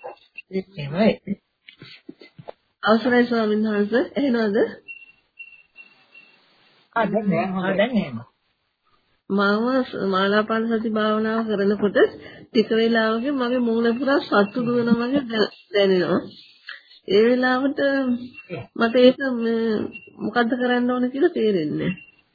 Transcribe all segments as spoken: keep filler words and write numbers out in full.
එහෙමයි. අවසරයි ස්වාමීන් වහන්සේ එහෙනවද? ආ දැන් නෑ හොඳයි. දැන් එහෙම. මම මාලාපාන සති භාවනාව කරනකොට ටික වෙලාවකින් මගේ මූණ පුරා සතු දුවනවා වගේ දැනෙනවා. ඒ වෙලාවට මට ඒක මොකද්ද කරන්න ඕන කියලා තේරෙන්නේ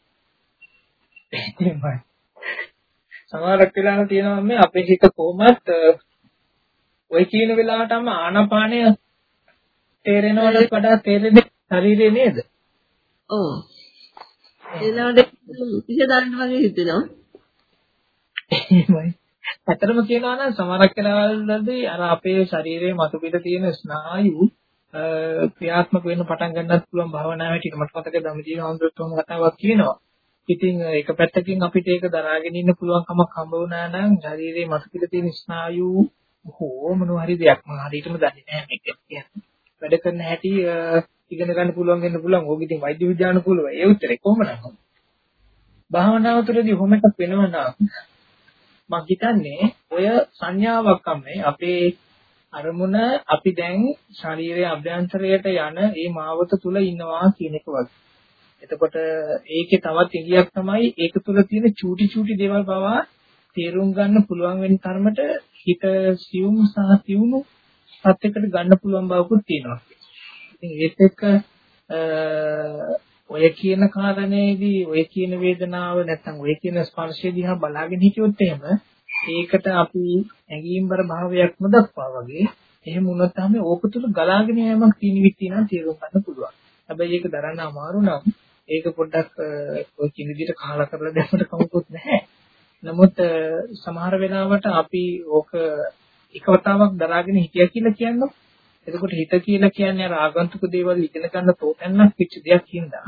නැහැ. සමහරක් වෙලාවට තියෙනවා මේ අපේ හිත කොහොමත් ඔය කියන වෙලාවටම ආනාපානය තේරෙනවට වඩා තේරෙන්නේ ශරීරේ නේද? ඔව්. ඒලාට පිට දාන්න වගේ හිතෙනවා. එහෙමයි. ඇත්තටම කියනවා නම් සමහරක් වෙලාවලදී අර අපේ ශරීරයේ මතු පිට තියෙන ස්නායු ක්‍රියාත්මක වෙන්න පටන් ගන්නත් පුළුවන් භාවනාව හැටියට මට මතකයි ධම්මජීව හඳුන්වන කතාවක් කියනවා. ඉතින් එක පැත්තකින් අපිට ඒක දරාගෙන ඉන්න පුළුවන් කමක් හම්බ වුණා නම් ශරීරයේ මතු පිට තියෙන ස්නායු හෝ මොනවා හරි දෙයක් මම හරියටම දන්නේ නැහැ මේක කියන්නේ. වැඩ කරන හැටි ඉගෙන ගන්න පුළුවන් වෙන්න පුළුවන්. ඕක ඉතින් වෛද්‍ය විද්‍යානුකූලව ඒ උත්තරේ කොහොමද? භාවනාව තුළදී කොහොම එකක් වෙනවා නම් මම හිතන්නේ ඔය සංඥාවක් අම්මේ අපේ අරමුණ අපි දැන් ශරීරයේ අභ්‍යන්තරයට යන මේ මාවත තුල ඉන්නවා කියන එක වගේ. එතකොට ඒකේ තවත් ඉඟියක් තමයි ඒක තුල තියෙන චූටි චූටි දේවල් පවා තේරුම් ගන්න පුළුවන් වෙන තරමට හිත සියුම් සහ සියුණු සත්‍යයකට ගන්න පුළුවන් බවකුත් තියෙනවා. ඉතින් ඒත් එක්ක ඔය කියන කාරණේදී ඔය කියන වේදනාව නැත්නම් ඔය කියන ස්පර්ශය දිහා බලාගෙන හිටියොත් එහෙම ඒකට අපි ඇඟීම්බර භාවයක්ම දක්වා වගේ එහෙම වුණොත් තමයි ඕක තුල ගලාගෙන යෑමක් තියෙනවිත් තියෙනවා තේරුම් ගන්න පුළුවන්. හැබැයි ඒක දරන්න අමාරු නම් ඒක පොඩ්ඩක් ඔය කියන විදිහට කහලා කරලා දැම්මට කවුරුත් නැහැ. නමුත් සමහර වෙලාවට අපි ඕක එකවතාවක් දරාගෙන හිටියා කියලා කියනවා. එතකොට හිත කියලා කියන්නේ අර ආගන්තුක දේවල් ඉගෙන ගන්න තෝතැන්නක් පිට දෙයක් හින්දා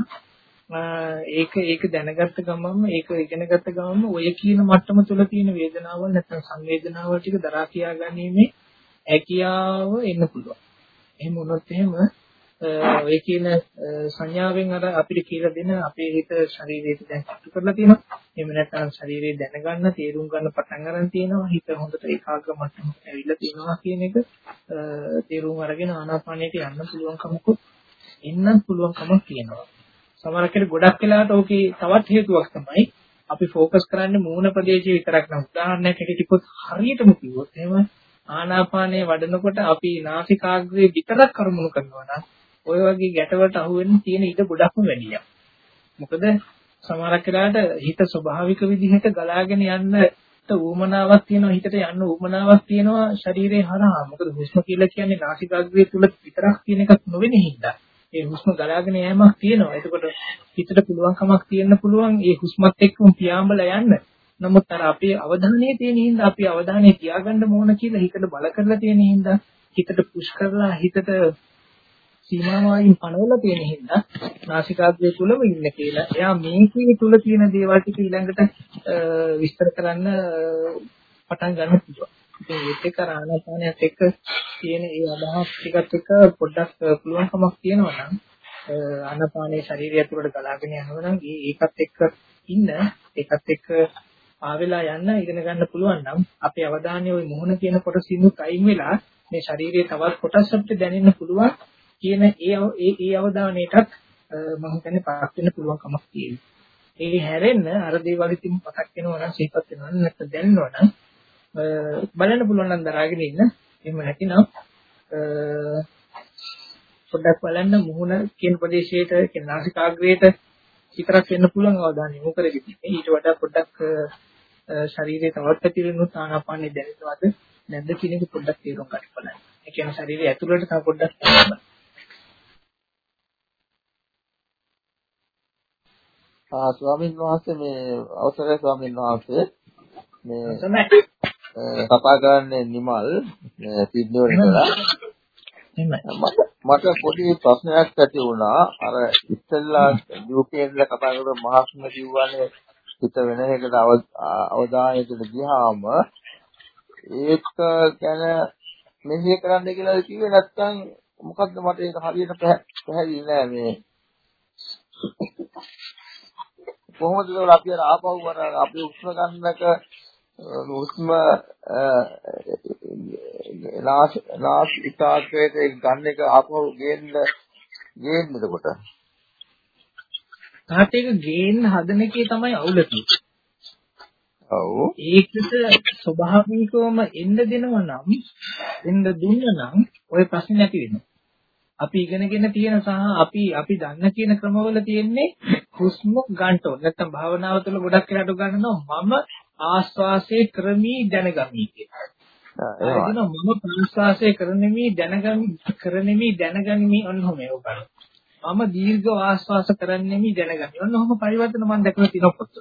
ඒක ඒක දැනගත්ත ගමන්ම ඒක ඉගෙනගත්ත ගමන්ම ඔය කියන මට්ටම තුල තියෙන වේදනාවල් නැත්නම් සංවේදනාවල් ටික දරා කියා ගැනීමේ හැකියාව එන්න පුළුවන්. එහෙම වුණොත් එහෙම ඔය කියන සංඥාවෙන් අර අපිට කියලා දෙන අපේ හිත ශරීරයට දැන් සතු කරලා තියෙනවා. එහෙම නැත්නම් ශරීරය දැනගන්න, තේරුම් ගන්න පටන් ගන්න තියෙනවා. හිත හොඳට ඒකාග්‍ර මට්ටමකට ඇවිල්ලා තියෙනවා කියන එක තේරුම් අරගෙන ආනාපානයට යන්න පුළුවන්කමකුත් එන්නත් පුළුවන්කමක් තියෙනවා. සමහර කෙනෙක් ගොඩක් වෙලාවට ඕකේ තවත් හේතුවක් තමයි අපි ફોકસ කරන්නේ මූණ ප්‍රදේශයේ විතරක් නෙවෙයි. උදාහරණයක් හිටිපොත් හරියටම කිව්වොත් එහෙම ආනාපානයේ වඩනකොට අපි නාසිකාග්‍රේ විතරක් කරමුණු කරනවා නම් ඔය වගේ ගැටවලට අහු වෙන්න තියෙන ඉඩ ගොඩක්ම වැඩියි. මොකද සමහරක් වෙලාවට හිත ස්වභාවික විදිහට ගලාගෙන යන්නට ඌමනාවක් තියෙනවා, හිතට යන්න ඌමනාවක් තියෙනවා ශරීරේ හරහා. මොකද හුස්ම කියලා කියන්නේ නාසිකාග්‍රේ තුල විතරක් තියෙන එකක් නොවෙන හින්දා. ඒ හුස්ම ගලාගෙන යෑමක් තියෙනවා. එතකොට හිතට පුළුවන්කමක් තියෙන්න පුළුවන් ඒ හුස්මත් එක්කම පියාඹලා යන්න. නමුත් අර අපේ අවධානයේ තියෙන හින්දා අපි අවධානය තියාගන්න ඕන කියලා හිතට බල කරලා තියෙන හින්දා හිතට පුෂ් කරලා හිතට සීමාවයින් පනවලා තියෙන හින්දා නාසිකාග්‍රය තුලම ඉන්න කියලා. එයා මේකේ තුල තියෙන දේවල් ටික ඊළඟට විස්තර කරන්න පටන් ගන්න පුළුවන්. ඉතින් ඒත් එක්ක ආනාපානයත් එක්ක තියෙන ඒ අදහස් ටිකත් එක්ක පොඩ්ඩක් පුළුවන්කමක් තියෙනවා නම් ආනාපානයේ ශරීරය ඇතුළට ගලාගෙන යනවා නම් ඒකත් එක්ක ඉන්න ඒකත් එක්ක ආවෙලා යන්න ඉගෙන ගන්න පුළුවන් නම් අපේ අවධානය ওই මොහොන කියන කොටසිනුත් අයින් වෙලා මේ ශරීරයේ තවත් කොටස් අපිට දැනෙන්න පුළුවන් කියන ඒ ඒ අවධානයටත් මම හිතන්නේ පාස් වෙන්න පුළුවන් කමක් තියෙනවා. ඒ හැරෙන්න අර දේවල් ඉතින් මතක් වෙනවා නම් සිහිපත් වෙනවා නම් නැත්නම් දැනෙනවා නම් බලන්න පුළුවන් නම් දරාගෙන ඉන්න. එහෙම නැතිනම් පොඩ්ඩක් බලන්න මුහුණ කියන ප්‍රදේශයට කියන නාසිකාග්‍රේට විතරක් වෙන්න පුළුවන් අවධානය යොමු කරගෙන. ඊට වඩා පොඩ්ඩක් ශරීරයේ තවත් පැතිරෙනුත් ආනාපානෙ දැනෙනවද නැද්ද කියන එක පොඩ්ඩක් තේරුම් ගන්න බලන්න. ඒ කියන්නේ ශරීරය ඇතුළට තව පොඩ්ඩක් බලන්න. ආ ස්වාමීන් වහන්සේ මේ අවසරයි ස්වාමීන් වහන්සේ මේ කපා ගන්න නිමල් සිඩ්නි වල ඉඳලා මට මට පොඩි ප්‍රශ්නයක් ඇති වුණා. අර ඉස්සෙල්ලා යුකේ ඉඳලා කතා කරලා මහත්ම කිව්වනේ හිත වෙන එකකට අවධානයට ගියාම ඒක ගැන මෙහෙය කරන්න කියලා කිව්වේ නැත්නම් මොකද්ද මට ඒක හරියට පැහැදිලි නෑ. මේ කොහොමද ඒක අපි අර ආපහු අර අපි උත්සව ගන්නක හුස්ම නාස් නාස් ඉතාලයේ ගන්න එක ආපහු ගේන්න ගේන්න එතකොට. තාත් ඒක ගේන්න හදන එකේ තමයි අවුල තියෙන්නේ. ඔව්. ඒකට ස්වභාවිකවම එන්න දෙනවා නම් එන්න දුන්න නම් ওই ප්‍රශ්නේ නැති වෙනවා. අපි ඉගෙනගෙන තියෙන සහ අපි අපි දන්න කියන ක්‍රමවල තියෙන්නේ හුස්ම ගන්න ඕන. නැත්නම් භාවනාව තුළ ගොඩක් වෙලාට ගන්නවා මම ආස්වාසය කරමි දැනගමි කියලා. ඒ කියනවා මම ප්‍රාස්වාසය කරනෙමි දැනගමි කරනෙමි දැනගනිමි ඔන්නෝම ඒක කරනවා. මම දීර්ඝ ආස්වාස කරන්නෙමි දැනගමි. ඔන්නෝම පරිවර්තන මම දැකලා තියෙනවා පොත්.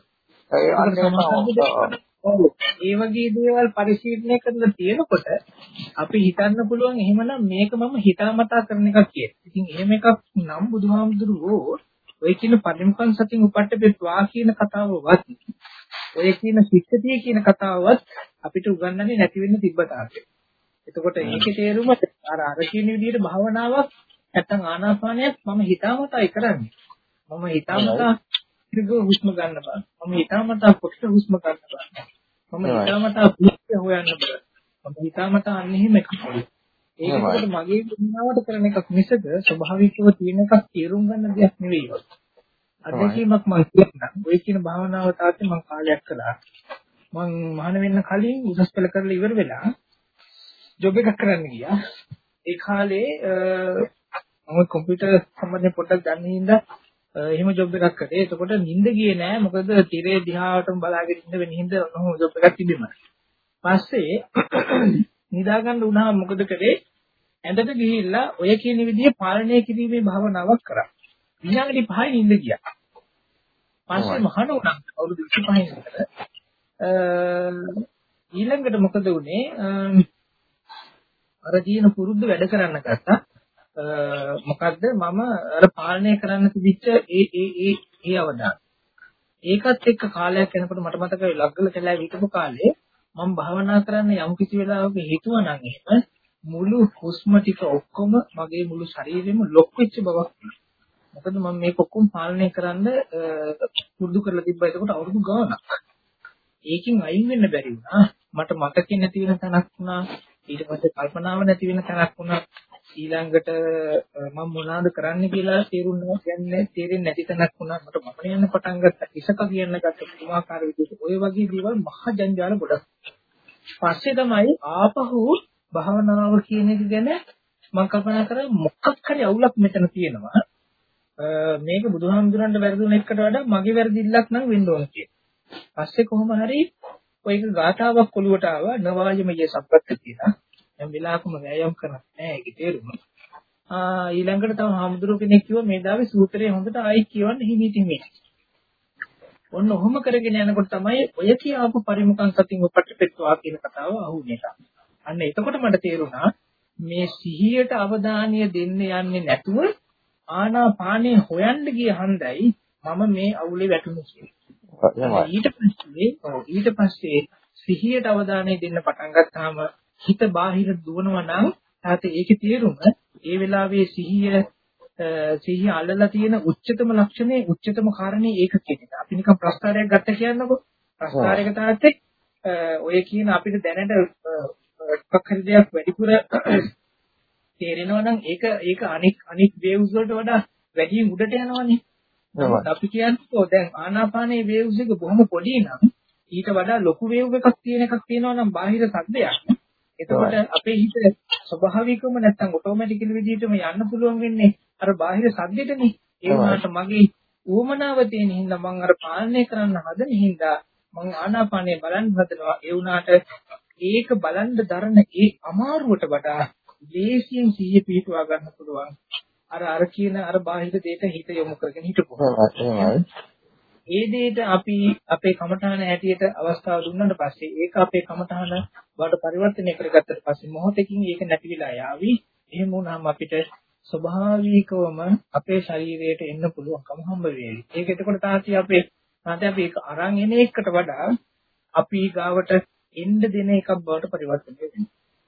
ඒ වගේ දේවල් පරිශීලනය කරලා තියෙනකොට අපි හිතන්න පුළුවන් එහෙමනම් මේක මම හිතාමතා කරන එකක් කියලා. ඉතින් එහෙම එකක් නම් බුදුහාමුදුරුවෝ ඔය කියන පරිමුඛං සතින් උපට්ඨපෙත්වා කියන කතාවවත් ඔය කියන සික්කතිය කියන කතාවවත් අපිට උගන්වන්නේ නැති වෙන්න තිබ්බ තාක්කේ. එතකොට ඒකේ තේරුම අර අර කියන විදිහට භාවනාවක් නැත්තම් ආනාපානයක් මම හිතාමතායි කරන්නේ. මම හිතාමතා දීර්ඝ හුස්ම ගන්න බෑ. මම හිතාමතා කොටස හුස්ම ගන්න බෑ. මම හිතාමතා පිට හොයන්න බෑ. මම හිතාමතා අන්න එහෙම එකක්. ඒකකට මගේ විඥාවට කරන එකක් මිසක ස්වභාවිකව තියෙන එකක් තේරුම් ගන්න දෙයක් නෙවෙයි. අත්දැකීමක් මම කියන්නම්. ඔය කියන භාවනාව තාත්තේ මම කාලයක් කළා. මම මහාන වෙන්න කලින් උසස් පෙළ කරලා ඉවර වෙලා ජොබ් එකක් කරන්න ගියා. ඒ කාලේ මම කම්පියුටර් සම්බන්ධයෙන් පොඩ්ඩක් දන්නේ හින්දා එහෙම ජොබ් එකක් කරේ. එතකොට නිින්ද ගියේ නෑ. මොකද තිරේ දිහාටම බලාගෙන ඉන්න වෙන හින්දා ඔහොම ජොබ් එකක් තිබෙම. පස්සේ නිදා ගන්න වුණාම මොකද කරේ? ඇඳට ගිහිල්ලා ඔය කියන විදිහේ පාලනය කිරීමේ භාවනාවක් කරා. විනාඩි පහයි නිින්ද ගියා. පස්සේ මහණ උනා අවුරුදු විසිපහෙන් විතර. ඊළඟට මොකද වුනේ? අර දින පුරුද්ද වැඩ කරන්න ගත්තා. මොකද්ද මම අර පාලනය කරන්න තිබිච්ච ඒ ඒ ඒ ඒ අවදාන. ඒකත් එක්ක කාලයක් යනකොට මට මතකයි ලග්ගල කැලෑ හිටපු කාලේ මම භාවනා කරන්න යම් කිසි වෙලාවක හිතුවා නම් එහෙම මුළු හුස්ම ටික ඔක්කොම මගේ මුළු ශරීරෙම ලොක් වෙච්ච බවක් තියෙනවා. මොකද මම මේක ඔක්කොම පාලනය කරන්න පුරුදු කරලා තිබ්බා. ඒකට අවුරුදු ගාණක්. ඒකෙන් අයින් වෙන්න බැරි වුණා. මට මතකෙ නැති වෙන තැනක් වුණා. ඊට පස්සේ කල්පනාව නැති වෙන තැනක් වුණා. ඊළඟට මම මොනවද කරන්න කියලා තේරුණා කියන්නේ තේරෙන්නේ නැති තැනක් වුණා. මට මම යන්න පටන් ගත්තා. ඉසක කියන්න ගත්ත පුදුමාකාර විදිහට. ඔය වගේ දේවල් මහ ජංජාල ගොඩක්. පස්සේ තමයි ආපහු භාවනාව කියන එක ගැන මම කල්පනා කරා මොකක් හරි අවුලක් මෙතන තියෙනවා. මේක බුදුහාමුදුරන්ට වැරදුන එකට වඩා මගේ වැරදිල්ලක් නම් වෙන්න ඕන කියලා. පස්සේ කොහොම හරි ඔයක ගාථාවක් ඔළුවට ආවා නවායමයේ සම්පත්ත කියලා. දැන් වෙලාවකම වෑයම් කරන්නේ නැහැ ඒකේ තේරුම. ආ ඊළඟට තව හාමුදුරුවෝ කෙනෙක් කිව්වා මේ දාවේ සූත්‍රය හොඳට ආයි කියවන්න හිමීට හිමීට. ඔන්න ඔහොම කරගෙන යනකොට තමයි ඔය කියාපු පරිමුඛං සතින් උපට්ඨපෙත්වා කියන කතාව අහුනේ. අන්න එතකොට මට තේරුණා මේ සිහියට අවධානය දෙන්න යන්නේ නැතුව ආනාපානේ හොයන්න ගිය හන්දයි මම මේ අවුලේ වැටුනේ කියලා. ඊට පස්සේ ඊට පස්සේ සිහියට අවධානය දෙන්න පටන් ගත්තාම හිත බාහිර දුවනවා නම් තාත ඒකේ තේරුම ඒ වෙලාවේ සිහිය සිහිය අල්ලලා තියෙන උච්චතම ලක්ෂණේ උච්චතම කාරණේ ඒක කියන එක. අපි නිකන් ප්‍රස්තාරයක් ගත්ත කියන්නකො. ප්‍රස්තාරයක තාත්තේ ඔය කියන අපිට දැනට මොකක් හරි දෙයක් වැඩිපුර තේරෙනවා නම් ඒක ඒක අනික් අනික් වේව්ස් වලට වඩා වැඩියෙන් උඩට යනවනේ. අපි කියන්නේ දැන් ආනාපානයේ වේව්ස් එක බොහොම පොඩි නම් ඊට වඩා ලොකු වේව් එකක් තියෙන එකක් තියෙනවා නම් බාහිර සද්දයක්. එතකොට අපේ හිත ස්වභාවිකවම නැත්තම් ඔටෝමැටිකලි විදිහටම යන්න පුළුවන් වෙන්නේ අර බාහිර සද්දෙටනේ. ඒ වුණාට මගේ ඌමනාව තියෙන හින්දා මම අර පාලනය කරන්න හදන හින්දා මම ආනාපානය බලන්න හදනවා. ඒ වුණාට ඒක බලන්න දරන ඒ අමාරුවට වඩා දේශයෙන් සිහිය පිටවා ගන්න පුළුවන්. අර අර කියන අර බාහිර දෙයට හිත යොමු කරගෙන හිටපොවා. ඒ දෙයට අපි අපේ කමඨාන හැටියට අවස්ථාව දුන්නාට පස්සේ ඒක අපේ කමඨාන බවට පරිවර්තනය කරගත්තට පස්සේ මොහොතකින් ඒක නැති වෙලා යාවි. එහෙම වුණාම අපිට ස්වභාවිකවම අපේ ශරීරයට එන්න පුළුවන්කම හම්බ වෙයි. ඒක එතකොට තාත්ටි අපේ තාත්ටි අපි ඒක අරන් එන එකට වඩා අපි ගාවට එන්න දෙන එකක් බවට පරිවර්තනය වෙනවා.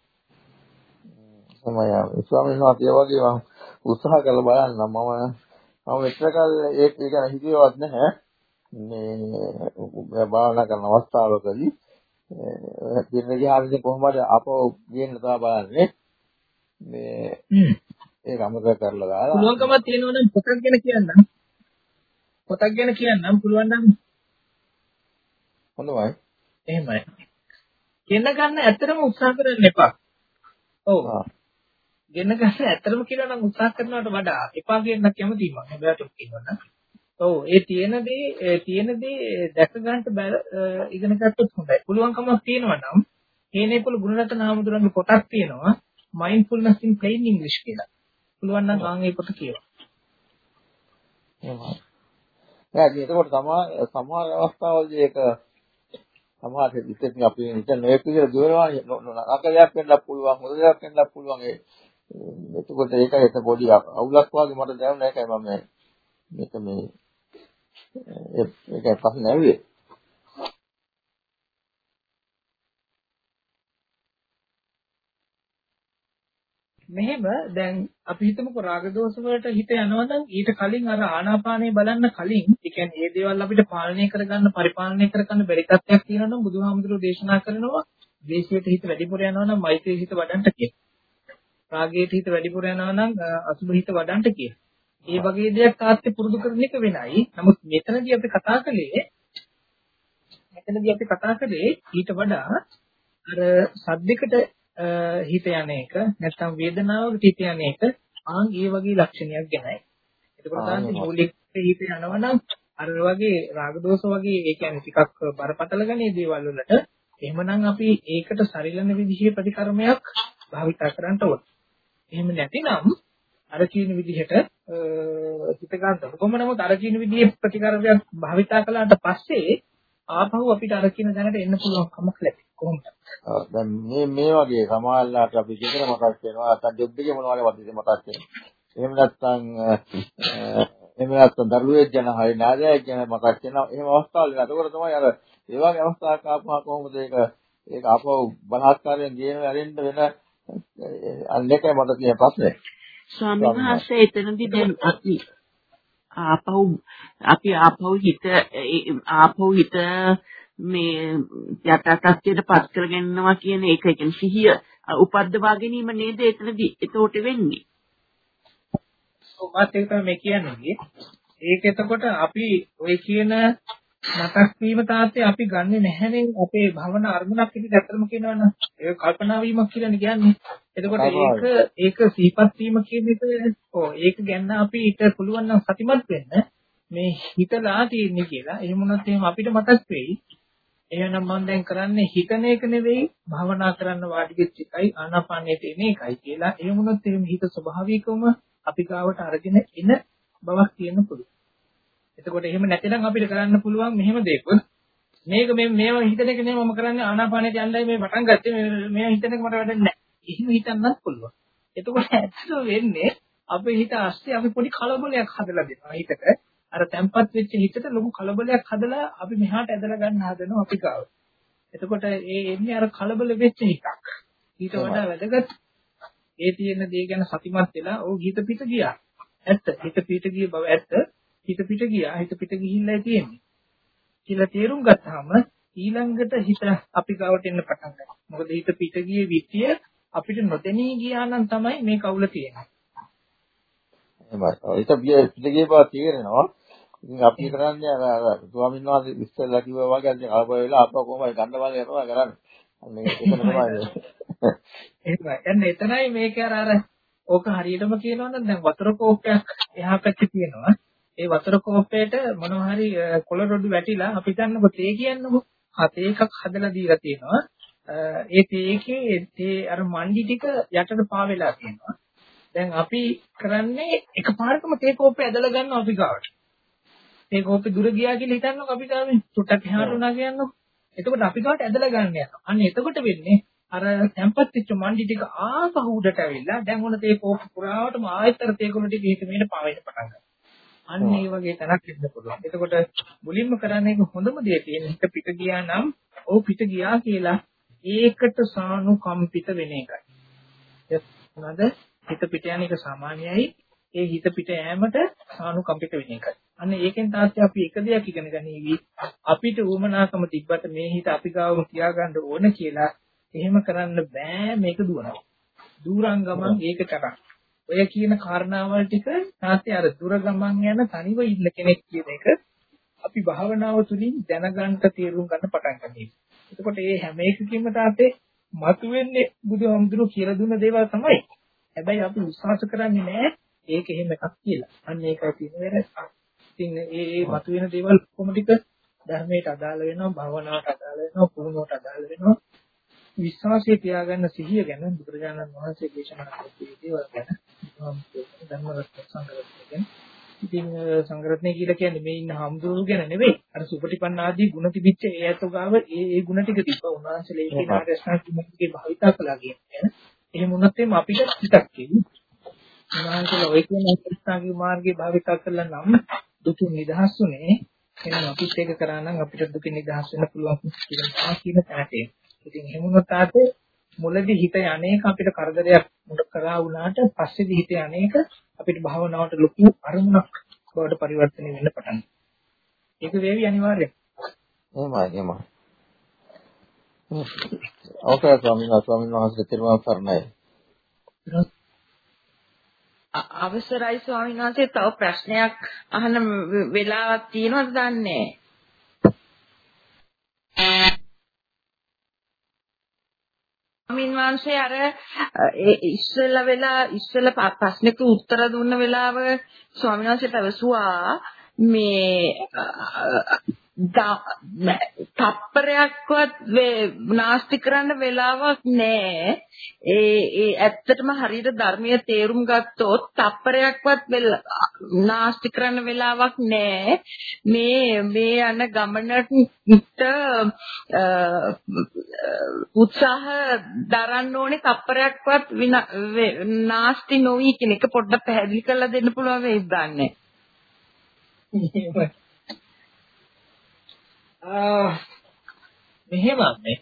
තමයි ස්වාමීන් වහන්සේ වගේ මම උත්සාහ කරලා බලන්න මම මම මෙච්චරකල් ඒක ගැන හිතුවේවත් නැහැ මේ භාවනා කරන අවස්ථාවකදී පින්න ගියාම කොහොමද අපෝ ගේන්න තමයි බලන්නේ. මේ ඒක අමතක කරලා දාලා පුළුවන්කමක් තියෙනවා නම් පොතක් ගැන කියන්නම්. පොතක් ගැන කියන්නම් පුළුවන් නම් හොඳයි. එහෙමයි. ගෙන්න ගන්න ඇත්තටම උත්සාහ කරන්න එපා. ඔව්. ගෙන්න ගන්න ඇත්තටම කියලා නම් උත්සාහ කරනවට වඩා එපා කියන කැමතියි මම. හැබැයි කියනවා. ඔව් ඒ තියෙන දේ ඒ තියෙන දේ දැක ගන්න ඉගෙන ගත්තොත් හොඳයි. පුළුවන්කමක් තියෙනවා නම් හේනේපොළ ගුණරත්න නාමදුරන්ගේ පොතක් තියෙනවා mindfulness in plain English කියලා. පුළුවන් නම් ආන් ඒ පොත කියවන්න. එහෙමයි. දැන් ඒකකොට සමහර සමහර අවස්ථාවලදී ඒක සමහර විදිහට අපි හිතන මේක විදිහට දුවනවා නරකයක් වෙන්නත් පුළුවන් හොඳ දෙයක් වෙන්නත් පුළුවන් ඒ එතකොට ඒකයි ඒක පොඩි අවුලක් වගේ මට දැනුණා ඒකයි මම මේක මේ ඒකයි පස්සේ නැවුවේ මෙහෙම දැන් අපි හිතමුකෝ රාග දෝෂ වලට හිත යනවා නම් ඊට කලින් අර ආනාපානේ බලන්න කලින් ඒ කියන්නේ මේ දේවල් අපිට පාලනය කරගන්න පරිපාලනය කරගන්න බැරි තත්ත්වයක් තියෙනවා නම් බුදුහාමුදුරුවෝ දේශනා කරනවා ද්වේෂයට හිත වැඩිපුර යනවා නම් මෛත්‍රී හිත වඩන්න කියලා. රාගයට හිත වැඩිපුර යනවා නම් අසුභ හිත වඩන්න කියලා. මේ වගේ දෙයක් තාත්තේ පුරුදු කරන එක වෙනයි. නමුත් මෙතනදී අපි කතා කළේ මෙතනදී අපි කතා කළේ ඊට වඩා අර සද්දයකට හිත යන එක නැත්නම් වේදනාවකට හිත යන එක ආන් ඒ වගේ ලක්ෂණයක් ගැනයි. එතකොට තමයි මූලික හිත යනවා නම් අර වගේ රාග දෝෂ වගේ ඒ කියන්නේ ටිකක් බරපතල ගන්නේ දේවල් වලට එහෙමනම් අපි ඒකට සරිලන විදිහේ ප්‍රතිකර්මයක් භාවිත කරන්න ඕනේ. එහෙම නැතිනම් අර කියන විදිහට හිත ගන්න. කොහොම නමුත් අර කියන විදිහේ ප්‍රතිකර්මයක් භාවිත කළාට පස්සේ ආපහු අපිට අර කියන දැනට එන්න පුළුවන් කමක් ලැබෙයි. කොහොමද? ඔව් දැන් මේ මේ වගේ සමාජලාට අපි ගෙදර මතක් වෙනවා නැත්නම් ජොබ් එකේ මොනවා හරි වදිසේ මතක් වෙනවා. එහෙම නැත්නම් එහෙම නැත්නම් දරුවෙක් ගැන හරි නාදයක් ගැන මතක් වෙනවා. එහෙම අවස්ථාවල නේද? තමයි අර ඒ වගේ අවස්ථාවක් ආපුවා කොහොමද ඒක ඒක අපව බලහත්කාරයෙන් ගේන ඇරෙන්න වෙන අන්නේකයි මට තියෙන ප්‍රශ්නේ. ස්වාමීන් වහන්සේ එතනදී දැන් අපි ආපහු අපි ආපහු හිත ආපහු හිත මේ යථා තත්ත්වයට පත් කරගන්නවා කියන එක ඒ කියන්නේ සිහිය උපද්දවා ගැනීම නේද එතනදී එතකොට වෙන්නේ. ඔබත් ඒක තමයි කියන්නේ. ඒක එතකොට අපි ඔය කියන මතක් වීම තාත්තේ අපි ගන්නෙ නැහැනේ අපේ භවන අරමුණක් විදිහට ඇත්තම කියනවනම් ඒක කල්පනා වීමක් කියලානේ කියන්නේ. එතකොට ඒක ඒක සිහිපත් වීම කියන එක ඔව් ඒක ගැන අපිට පුළුවන් නම් සතිමත් වෙන්න මේ හිතලා තියෙන්නේ කියලා. එහෙම වුණත් එහෙම අපිට මතක් වෙයි. එහෙනම් මම දැන් කරන්නේ හිතන එක නෙවෙයි භවනා කරන්න වාඩි වෙච්ච එකයි ආනාපානයට එන එකයි කියලා. එහෙම වුණත් එහෙම හිත ස්වභාවිකවම අපි ගාවට අරගෙන එන බවක් තියෙන්න පුළුවන්. එතකොට එහෙම නැතිනම් අපිට කරන්න පුළුවන් මෙහෙම දෙයක්. මේක මේ මේව හිතන එක නෙමෙයි මම කරන්නේ ආනාපානයට යන්නයි මේ පටන් ගත්තේ මේ හිතන එක මට වැඩක් නැහැ. එහෙම හිතන්නත් පුළුවන්. එතකොට ඇත්තට වෙන්නේ අපේ හිත ASCII අපි පොඩි කලබලයක් හදලා දෙනවා හිතට. අර තැම්පත් වෙච්ච හිතට ලොකු කලබලයක් හදලා අපි මෙහාට ඇදලා ගන්න හදනවා අපි ගාව. එතකොට ඒ එන්නේ අර කලබල වෙච්ච හිතක්. ඊට වඩා වැදගත් ඒ තියෙන දේ ගැන සතිමත් වෙලා ඕ හිත පිට ගියා. ඇත්ත හිත පිට ගිය බව ඇත්ත. හිත පිට ගියා හිත පිට ගිහිල්ලා තියෙන්නේ. කියලා තේරුම් ගත්තාම ඊළඟට හිත අපි ගාවට එන්න පටන් ගන්නවා. මොකද හිත පිට ගියේ විත්‍ය අපිට නොදැනී ගියා නම් තමයි මේ කවුල තියෙන්නේ. එහෙමයි. ඒක පිට ගිය බව තේරෙනවා. ඉතින් අපි කරන්නේ අර ස්වාමීන් වහන්සේ ඉස්සෙල්ලා කිව්වා වගේ අද කලබල වෙලා අපව කොහොමද ගන්න බලය යනවා කරන්නේ. අන්න ඒක තමයි. එහෙමයි. එන්න එතනයි මේක අර අර ඕක හරියටම කියනවනම් දැන් වතුර කෝප්පයක් එහා පැත්තේ තියෙනවා. ඒ වතුර කෝප්පේට මොනවා හරි කොළ රොඩු වැටිලා අපි දන්නකො තේ කියන්නකො. හතේ එකක් හදලා දීලා තියෙනවා. ඒ තේකේ තේ අර මණ්ඩි ටික යටට පා වෙලා තියෙනවා. දැන් අපි කරන්නේ එකපාරටම තේ කෝප්පේ ඇදලා ගන්නවා අපි ගාවට. තේ කෝප්පේ දුර ගියා කියලා හිතන්නකො අපි ගාවේ චුට්ටක් එහාට උනා කියන්නකො. එතකොට අපි ගාවට ඇදලා ගන්න යනවා. අන්න එතකොට වෙන්නේ අර තැම්පත් වෙච්ච මණ්ඩි ටික ආපහු උඩට ඇවිල්ලා දැන් ඔන්න තේ කෝප්ප පුරාවටම ආයතර තේ කොළ ටික හිත මෙහෙට පාවෙන්න පටන් ගන්නවා. අන්න ඒ වගේ තැනක් ඉන්න පුළුවන්. එතකොට මුලින්ම කරන්නේ හොඳම දේ තියෙන හිත පිට ගියා නම් ඔව් පිට ගියා කියලා ඒකට සානුකම්පිත වෙන එකයි. එතනද හිත පිට යන එක සාමාන්‍යයි. ඒ හිත පිට යෑමට සානුකම්පිත වෙන එකයි. අන්න ඒකෙන් තාත්තේ අපි එක දෙයක් ඉගෙන ගනිවි. අපිට උවමනාකම තිබ්බට මේ හිත අපි ගාවම තියාගන්න ඕන කියලා එහෙම කරන්න බෑ මේක දුවනවා. දුරන් ගමන් ඒක කරා. ඔය කියන කාරණාවල් ටික තාත්තේ අර දුර ගමන් යන තනිව ඉන්න කෙනෙක් කියන එක අපි භාවනාව තුළින් දැනගන්න තේරුම් ගන්න පටන් ගන්නවා. එතකොට මේ හැම එකකින්ම තාත්තේ මතුවෙන්නේ බුදුහාමුදුරුවෝ කියලා දුන්න දේවල් තමයි. හැබැයි අපි විශ්වාස කරන්නේ නැහැ ඒක එහෙම එකක් කියලා. අන්න ඒකයි තියෙන වෙනස. ඉතින් මේ මේ මතුවෙන දේවල් කොහොම ටික ධර්මයට අදාළ වෙනවා, භාවනාවට අදාළ වෙනවා, පුරුණුවට අදාළ වෙනවා. විශ්වාසය තියාගන්න සිහිය ගැන බුදුරජාණන් වහන්සේ දේශනා කරපු දේවල් ගැන ධර්ම රත්න සංග්‍රහය ගැන. ඉතින් සංග්‍රහණය කියලා කියන්නේ මේ ඉන්න හාමුදුරුවෝ ගැන නෙවෙයි. අර සුපටිපන්න ආදී ගුණ තිබිච්ච ඒ ඇතෝ ගාව ඒ ඒ ගුණ ටික තිබ්බා. උන්වහන්සේලා ඒ කියන ආර්යශ්‍රාන්ති කිමකේ භාවිතා කළා කියන්නේ. එහෙම වුණත් එimhe අපිට හිතක් තියෙනවා. උන්වහන්සේලා ඔය කියන ආර්යශ්‍රාන්ති මාර්ගයේ භාවිතා කළා නම් දුකින් නිදහස් උනේ. එහෙනම් අපිත් ඒක කරා නම් අපිට දුකින් නිදහස් වෙන්න පුළුවන් කියලා කියන තැනට. ඉතින් එහෙම වුණොත් ආතේ මුලදී හිත යන්නේක අපිට කරදරයක් මුඩ කරා වුණාට පස්සේදී හිත යන්නේක අපිට භාවනාවට ලොකු අරමුණක් බවට පරිවර්තනය වෙන්න පටන් ගන්නවා. ඒක වේවි අනිවාර්යයෙන්. එහෙමයි එහෙමයි. ඔකේ ස්වාමීන් වහන්සේ ස්වාමීන් වහන්සේ තිරුවන් සරණයි. අවසරයි ස්වාමීන් වහන්සේ තව ප්‍රශ්නයක් අහන්න වෙලාවක් තියෙනවද දන්නේ ස්වාමීන් වහන්සේ අර ඉස්සෙල්ලා වෙලා ඉස්සෙල්ලා ප්‍රශ්නෙට උත්තර දුන්න වෙලාව ස්වාමීන් වහන්සේ පැවසුවා මේ තප්පරයක්වත් නාස්ති කරන්න වෙලාවක් නැහැ. ඒ ඒ ඇත්තටම හරියට ධර්මයේ තේරුම් ගත්තොත් තප්පරයක්වත් නාස්ති කරන්න වෙලාවක් නැහැ. මේ මේ යන ගමනට උත්සාහ දරන්න ඕනේ තප්පරයක්වත් නාස්ති නොවි කියන එක පොඩ්ඩක් පැහැදිලි කරලා දෙන්න පුළුවන් වේද දන්නේ. ආ මෙහෙම මේ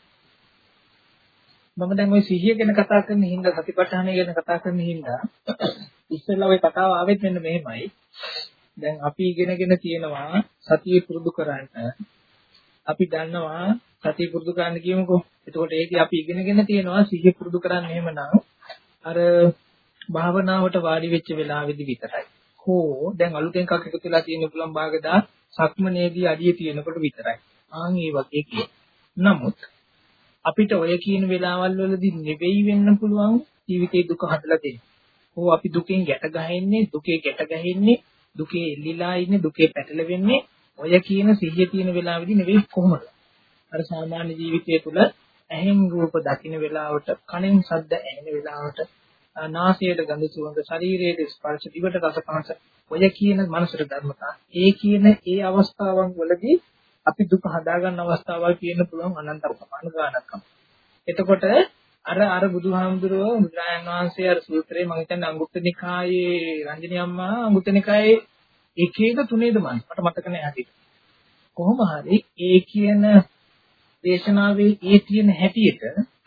මම දැන් ওই සිහිය ගැන කතා කරන හින්දා සතිපට්ඨානය ගැන කතා කරන හින්දා ඉස්සෙල්ලා ওই කතාව ආවෙත් මෙන්න මෙහෙමයි. දැන් අපි ඉගෙනගෙන තියෙනවා සතිය පුරුදු කරන්න. අපි දන්නවා සතිය පුරුදු කරන්න කියමුකෝ. එතකොට ඒකේ අපි ඉගෙනගෙන තියෙනවා සිහිය පුරුදු කරන්න එහෙමනම් අර භාවනාවට වාඩි වෙච්ච වෙලාවෙදි විතරයි. හෝ දැන් අලුතෙන් එකක් එකතු වෙලා තියෙන පුළුවන් භාගදා සක්මනේදී අඩිය තියෙනකොට විතරයි. ආන් ඒ වගේ කියන. නමුත් අපිට ඔය කියන වෙලාවල් වලදී නෙවෙයි වෙන්න පුළුවන් ජීවිතේ දුක හදලා දෙන්නේ. හෝ අපි දුකෙන් ගැට ගහන්නේ, දුකේ ගැට ගැහෙන්නේ, දුකේ එල්ලිලා ඉන්නේ, දුකේ පැටලෙන්නේ ඔය කියන සිහිය තියෙන වෙලාවෙදී නෙවෙයි කොහොමද? අර සාමාන්‍ය ජීවිතය තුළ ඇහෙන් රූප දකින්න වෙලාවට, කනෙන් ශබ්ද ඇහෙන වෙලාවට, නාසයට ගඳ සුවඳ, ශරීරයේ ස්පර්ශ, දිවට රස පහස ඔය කියන මනසට ධර්මතා. ඒ කියන ඒ අවස්ථාවන් වලදී අපි දුක හදාගන්න අවස්ථාවල් කියන්න පුළුවන් අනන්ත අප්‍රමාණ ගානක්ම. එතකොට අර අර බුදුහාමුදුරුවෝ බුදුරජාණන් වහන්සේ අර සූත්‍රයේ මම හිතන්නේ අංගුත්තර නිකායේ රංජනී අම්මා අංගුත්තර නිකායේ එකේද තුනේද මම මට මතක නැහැ හරියට. කොහොම හරි ඒ කියන දේශනාවේ ඒ තියෙන හැටියට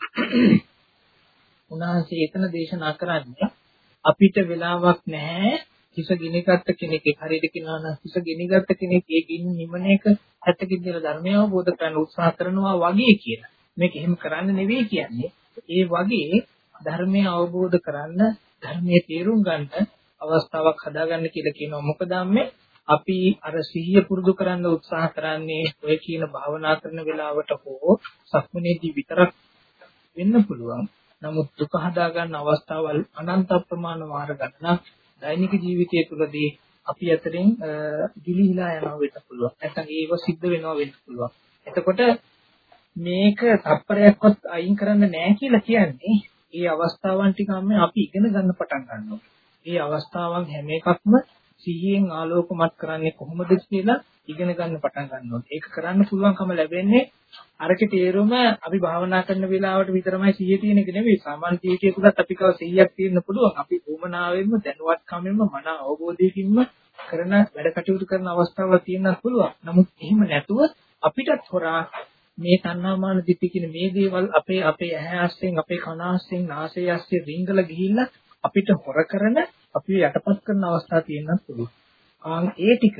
උන්වහන්සේ එතන දේශනා කරන්නේ අපිට වෙලාවක් නැහැ හිස ගිනිගත් කෙනෙක් හරියට කියනවා නම් හිස ගිනිගත් කෙනෙක් ඒ ගින්න නිමන එක ඇත්තකින් කියලා ධර්මය අවබෝධ කරගන්න උත්සාහ කරනවා වගේ කියලා. මේක එහෙම කරන්න නෙවෙයි කියන්නේ. ඒ වගේ ධර්මය අවබෝධ කරන්න ධර්මයේ තේරුම් ගන්න අවස්ථාවක් හදාගන්න කියලා කියනවා. මොකද අපි අර සිහිය පුරුදු කරන්න උත්සාහ කරන්නේ ඔය කියන භාවනා කරන වෙලාවට හෝ සක්මනේදී විතරක් වෙන්න පුළුවන්. නමුත් දුක හදාගන්න අවස්ථාවල් අනන්ත ප්‍රමාණ වාර ගණනක් දෛනික ජීවිතය තුළදී අපි අතරින් දිලිහිලා යනවා වෙන්න පුළුවන්. නැත්නම් ඒව සිද්ධ වෙනවා වෙන්න පුළුවන්. එතකොට මේක තප්පරයක්වත් අයින් කරන්න නැහැ කියලා කියන්නේ ඒ අවස්ථාවන් ටිකම අපි ඉගෙන ගන්න පටන් ගන්නවා. මේ අවස්ථාවන් හැම එකක්ම සිහියෙන් ආලෝකමත් කරන්නේ කොහොමද කියලා ඉගෙන ගන්න පටන් ගන්නවා. ඒක කරන්න පුළුවන්කම ලැබෙන්නේ අරකේ තේරුම අපි භාවනා කරන වෙලාවට විතරමයි සිහිය තියෙන එක නෙවෙයි. සාමාන්‍ය ජීවිතය තුලත් අපි කව සිහියක් තියෙන්න පුළුවන්. අපි උමනාවෙන්ම දැනුවත්කමෙන්ම මන අවබෝධයකින්ම කරන වැඩ කටයුතු කරන අවස්ථාවක් තියෙන්නත් පුළුවන්. නමුත් එහෙම නැතුව අපිටත් හොරා මේ තණ්හාමාන දිට්ඨි කියන මේ දේවල් අපේ අපේ ඇහැ ආස්යෙන් අපේ කන ආස්යෙන් නාසය ආස්යෙන් රිංගල ගිහිල්ලා අපිට හොර කරන අපි යටපත් කරන අවස්ථා තියෙන්නත් පුළුවන්. ආන් ඒ ටික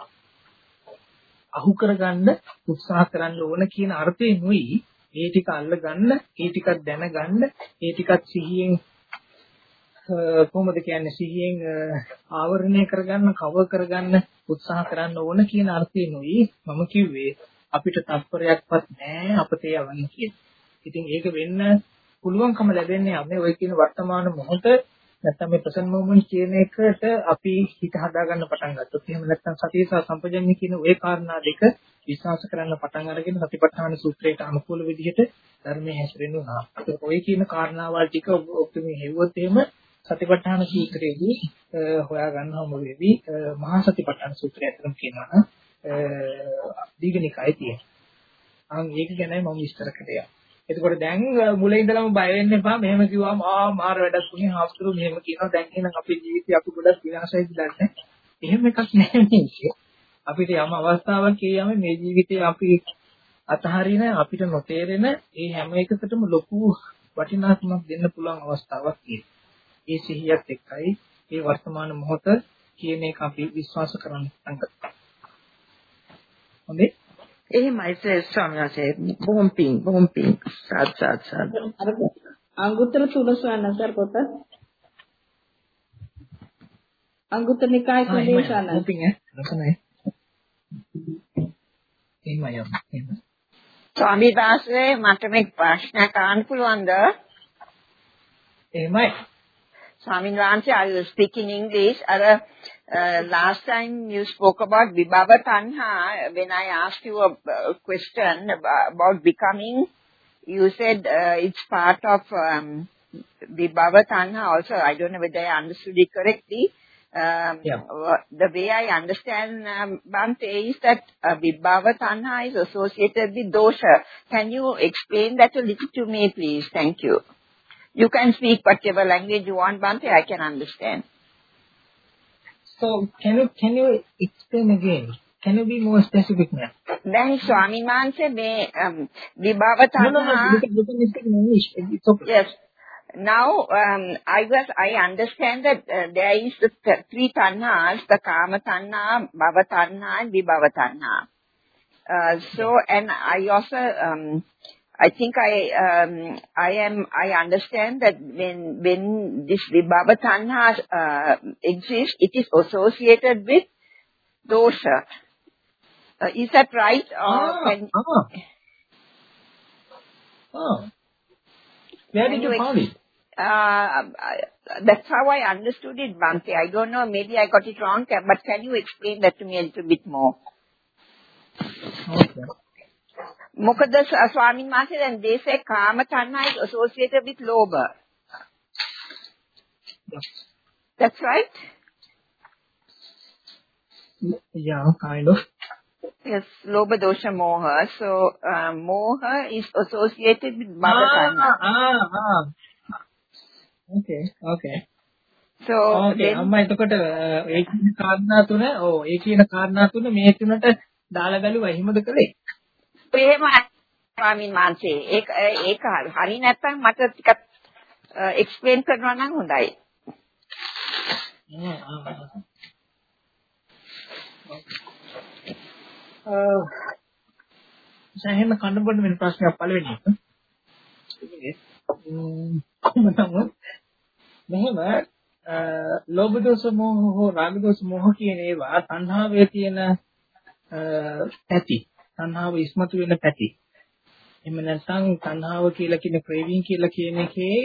අහු කරගන්න උත්සාහ කරන්න ඕන කියන අර්ථයෙන්ුයි ඒ ටික අල්ලගන්න, ඒ ටිකක් දැනගන්න, ඒ ටිකත් සිහියෙන් කොහොමද කියන්නේ සිහියෙන් ආවරණය කරගන්න, කවර් කරගන්න උත්සාහ කරන්න ඕන කියන අර්ථයෙන්ුයි මම කිව්වේ අපිට තත්පරයක්වත් නැහැ අපතේ යවන්න කියලා. ඉතින් ඒක වෙන්න පුළුවන්කම ලැබෙන්නේ අපි ඔය කියන වර්තමාන මොහොත නැත්නම් මේ ප්‍රසන්ට් මොමන්ට් කියන එකට අපි හිත හදාගන්න පටන් ගත්තොත් එහෙම නැත්නම් සතිය සහ සම්පජඤ්ඤය කියන ওই කාරණා දෙක විශ්වාස කරන්න පටන් අරගෙන සතිපට්ඨාන සූත්‍රයට අනුකූල විදිහට ධර්මයේ හැසිරෙන්න උනා. ඒක ඔය කියන කාරණාවල් ටික ඔබ මේ හෙව්වොත් එහෙම සතිපට්ඨාන සූත්‍රයේදී හොයා ගන්නවම වෙවි. මහා සතිපට්ඨාන සූත්‍රය අතරම කියනවා නම් දීඝනිකායේ තියෙන. අන් ඒක ගැනයි මම විස්තර කළේ. එතකොට දැන් මුලින් ඉඳලම බය වෙන්න එපා. මෙහෙම කිව්වම ආ මාර වැඩක් වුණේ හාස්තුරු මෙහෙම කියනවා. දැන් එහෙනම් අපේ ජීවිතය අපි ගොඩක් විනාශයි කියලා නැහැ. එහෙම එකක් නැහැ මේකේ. අපිට යම් අවස්ථාවක් කියයම මේ ජීවිතේ අපි අතහරින අපිට නොතේරෙන ඒ හැම එකකටම ලොකු වටිනාකමක් දෙන්න පුළුවන් අවස්ථාවක් තියෙනවා. ඒ සිහියත් එක්කයි මේ වර්තමාන මොහොත කියන එක අපි විශ්වාස කරන්න පටන් ගත්තා. හොඳේ? එහෙමයි ස්වාමීන් වහන්සේ බොහොම පිං බොහොම පිං සාත් සාත් සාත් අර අංගුත්තර තුන ස්වාමීන් පොත අංගුත්තර නිකාය කුලේ ස්වාමීන් පිං ඈ රසනයි එහෙමයි එහෙම ස්වාමීන් වහන්සේ මට මේ ප්‍රශ්නයක් අහන්න පුළුවන්ද? එහෙමයි ස්වාමීන් වහන්සේ I will speak in English. අර Uh, last time you spoke about Vibhava Tanha. When I asked you a, a question about, about becoming, you said uh, it's part of um, Vibhava Tanha also. I don't know whether I understood it correctly. Um, yeah. The way I understand, um, Bhante, is that uh, Vibhava Tanha is associated with dosha. Can you explain that a little to me, please? Thank you. You can speak whatever language you want, Bhante. I can understand. So can you can you explain again? Can you be more specific now? Then Swami Man said, um, Vibhava Tanha. No, no, no. You can, you can speak in English. It's okay. Yes. Now, um, I was, I understand that uh, there is the th- three tanhas, the Kama Tanha, Bhava Tanha, and Vibhava Tanha. Uh, so, and I also, um, I think I, um, I am, I understand that when, when this Vibhava Tanha uh, exists, it is associated with dosha. Uh, is that right? Or ah, can, ah. ah. Where did you find it? Uh, that's how I understood it, Bhante. I don't know, maybe I got it wrong, but can you explain that to me a little bit more? Okay. Mukada Swamin Master, and they say Kama Tanha is associated with Lobha. Yes. That's right? Yeah, kind of. Yes, Lobha Dosha Moha. So, uh, Moha is associated with Bhava Tanha. Ah, ah, ah. Okay, okay. So, okay, අම්මා එතකොට ඒ කියන කාරණා තුන ඔව් ඒ කියන කාරණා තුන මේ තුනට දාලා බැලුවා එහෙමද කළේ? එහෙම ස්වාමීන් වහන්සේ ඒක ඒක හරි නැත්නම් මට ටිකක් එක්ස්ප්ලেইন කරනවා නම් හොඳයි. අ සෑහෙන කන්න බොන්න වෙන ප්‍රශ්නයක් පළවෙනි එක. ම්ම් මෙහෙම ලෝභ දෝෂ මොහ හෝ රාග දෝෂ මොහ කියන ඒවා තණ්හාවේ තියෙන පැති තණ්හාව ඉස්මතු වෙන පැති. එහෙම නැත්නම් තණ්හාව කියලා කියන ක්‍රේවිං කියලා කියන එකේ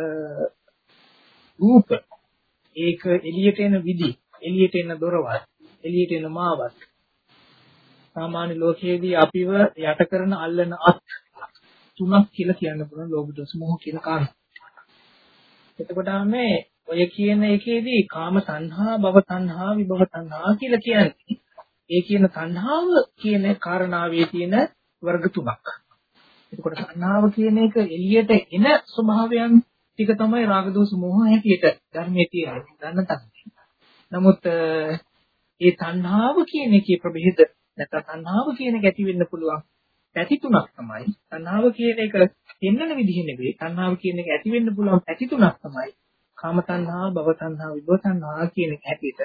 රූප ඒක එළියට එන විදි එළියට එන දොරවල් එළියට එන මාවත් සාමාන්‍ය ලෝකයේදී අපිව යට කරන අල්ලන අත් තුනක් කියලා කියන්න පුළුවන් ලෝභ දෝෂ මොහ කියන කාරණා. එතකොට මේ ඔය කියන එකේදී කාම තණ්හා භව තණ්හා විභව තණ්හා කියලා කියන්නේ ඒ කියන තණ්හාව කියන කාරණාවේ තියෙන වර්ග තුනක්. එතකොට තණ්හාව කියන එක එළියට එන ස්වභාවයන් ටික තමයි රාග දෝෂ මොහ හැටියට ධර්මයේ තියෙන්නේ. දන්න තමයි. නමුත් ඒ තණ්හාව කියන එකේ ප්‍රභේද නැත්නම් තණ්හාව කියන එක ඇති වෙන්න පුළුවන් පැති තුනක් තමයි. තණ්හාව කියන එක දෙන්නන විදිහ නෙවෙයි. තණ්හාව කියන එක ඇති වෙන්න පුළුවන් පැති තුනක් තමයි. කාම තණ්හා, භව තණ්හා, විභව තණ්හා කියන එක හැටියට